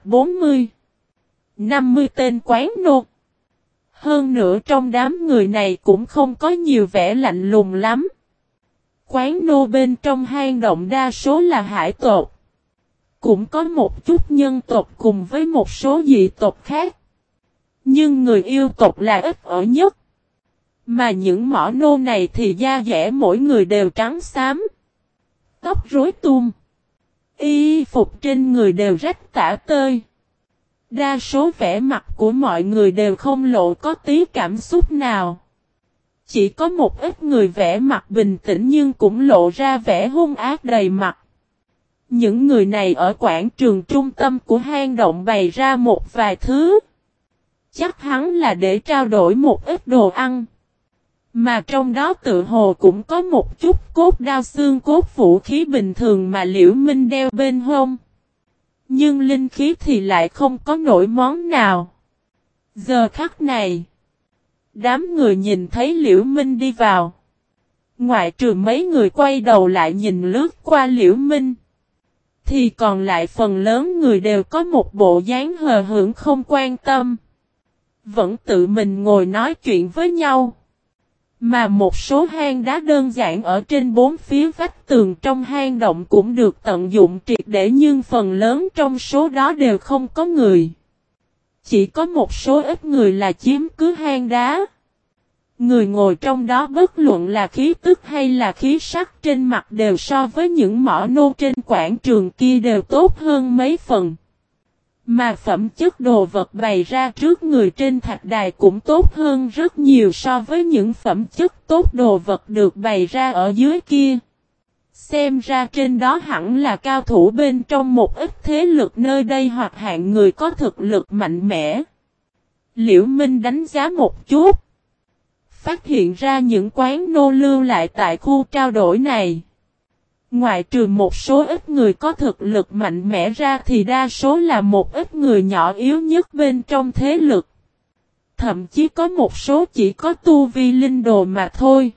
40-50 tên quán nô. Hơn nữa trong đám người này cũng không có nhiều vẻ lạnh lùng lắm. Quán nô bên trong hang động đa số là hải tộc. Cũng có một chút nhân tộc cùng với một số dị tộc khác. Nhưng người yêu tộc là ít ở nhất. Mà những mỏ nô này thì da dẻ mỗi người đều trắng xám. Tóc rối tung. Y phục trên người đều rách tả tơi. Đa số vẻ mặt của mọi người đều không lộ có tí cảm xúc nào. Chỉ có một ít người vẻ mặt bình tĩnh nhưng cũng lộ ra vẻ hung ác đầy mặt. Những người này ở quảng trường trung tâm của hang động bày ra một vài thứ. Chắc hắn là để trao đổi một ít đồ ăn. Mà trong đó tự hồ cũng có một chút cốt đao xương cốt vũ khí bình thường mà Liễu Minh đeo bên hông. Nhưng linh khí thì lại không có nổi món nào. Giờ khắc này, đám người nhìn thấy Liễu Minh đi vào. Ngoại trừ mấy người quay đầu lại nhìn lướt qua Liễu Minh. Thì còn lại phần lớn người đều có một bộ dáng hờ hững không quan tâm. Vẫn tự mình ngồi nói chuyện với nhau. Mà một số hang đá đơn giản ở trên bốn phía vách tường trong hang động cũng được tận dụng triệt để, nhưng phần lớn trong số đó đều không có người. Chỉ có một số ít người là chiếm cứ hang đá. Người ngồi trong đó bất luận là khí tức hay là khí sắc trên mặt đều so với những mỏ nô trên quảng trường kia đều tốt hơn mấy phần. Mà phẩm chất đồ vật bày ra trước người trên thạch đài cũng tốt hơn rất nhiều so với những phẩm chất tốt đồ vật được bày ra ở dưới kia. Xem ra trên đó hẳn là cao thủ bên trong một ít thế lực nơi đây hoặc hạng người có thực lực mạnh mẽ. Liễu Minh đánh giá một chút. Phát hiện ra những quán nô lưu lại tại khu trao đổi này. Ngoại trừ một số ít người có thực lực mạnh mẽ ra thì đa số là một ít người nhỏ yếu nhất bên trong thế lực. Thậm chí có một số chỉ có tu vi linh đồ mà thôi.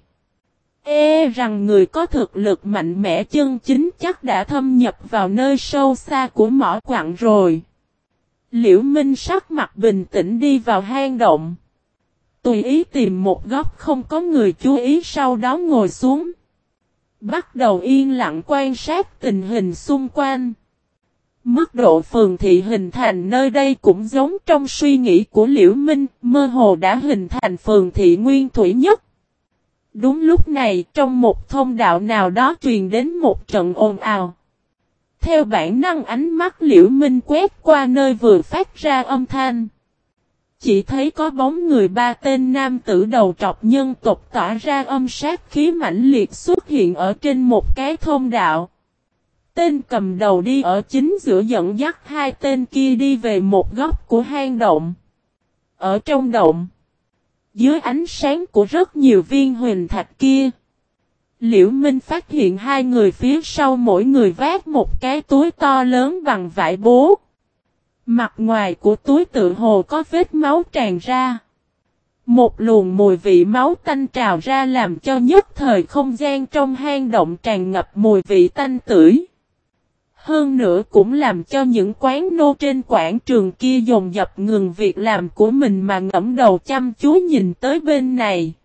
Rằng người có thực lực mạnh mẽ chân chính chắc đã thâm nhập vào nơi sâu xa của mỏ quặng rồi. Liễu Minh sắc mặt bình tĩnh đi vào hang động. Tùy ý tìm một góc không có người chú ý, sau đó ngồi xuống. Bắt đầu yên lặng quan sát tình hình xung quanh. Mức độ phường thị hình thành nơi đây cũng giống trong suy nghĩ của Liễu Minh, mơ hồ đã hình thành phường thị nguyên thủy nhất. Đúng lúc này, trong một thông đạo nào đó truyền đến một trận ồn ào. Theo bản năng ánh mắt Liễu Minh quét qua nơi vừa phát ra âm thanh. Chỉ thấy có bóng người ba tên nam tử đầu trọc nhân tộc tỏa ra âm sát khí mãnh liệt xuất hiện ở trên một cái thông đạo. Tên cầm đầu đi ở chính giữa dẫn dắt hai tên kia đi về một góc của hang động. Ở trong động, dưới ánh sáng của rất nhiều viên huỳnh thạch kia, Liễu Minh phát hiện hai người phía sau mỗi người vác một cái túi to lớn bằng vải bố. Mặt ngoài của túi tự hồ có vết máu tràn ra. Một luồng mùi vị máu tanh trào ra làm cho nhất thời không gian trong hang động tràn ngập mùi vị tanh tưởi. Hơn nữa cũng làm cho những quán nô trên quảng trường kia dồn dập ngừng việc làm của mình mà ngẫm đầu chăm chú nhìn tới bên này.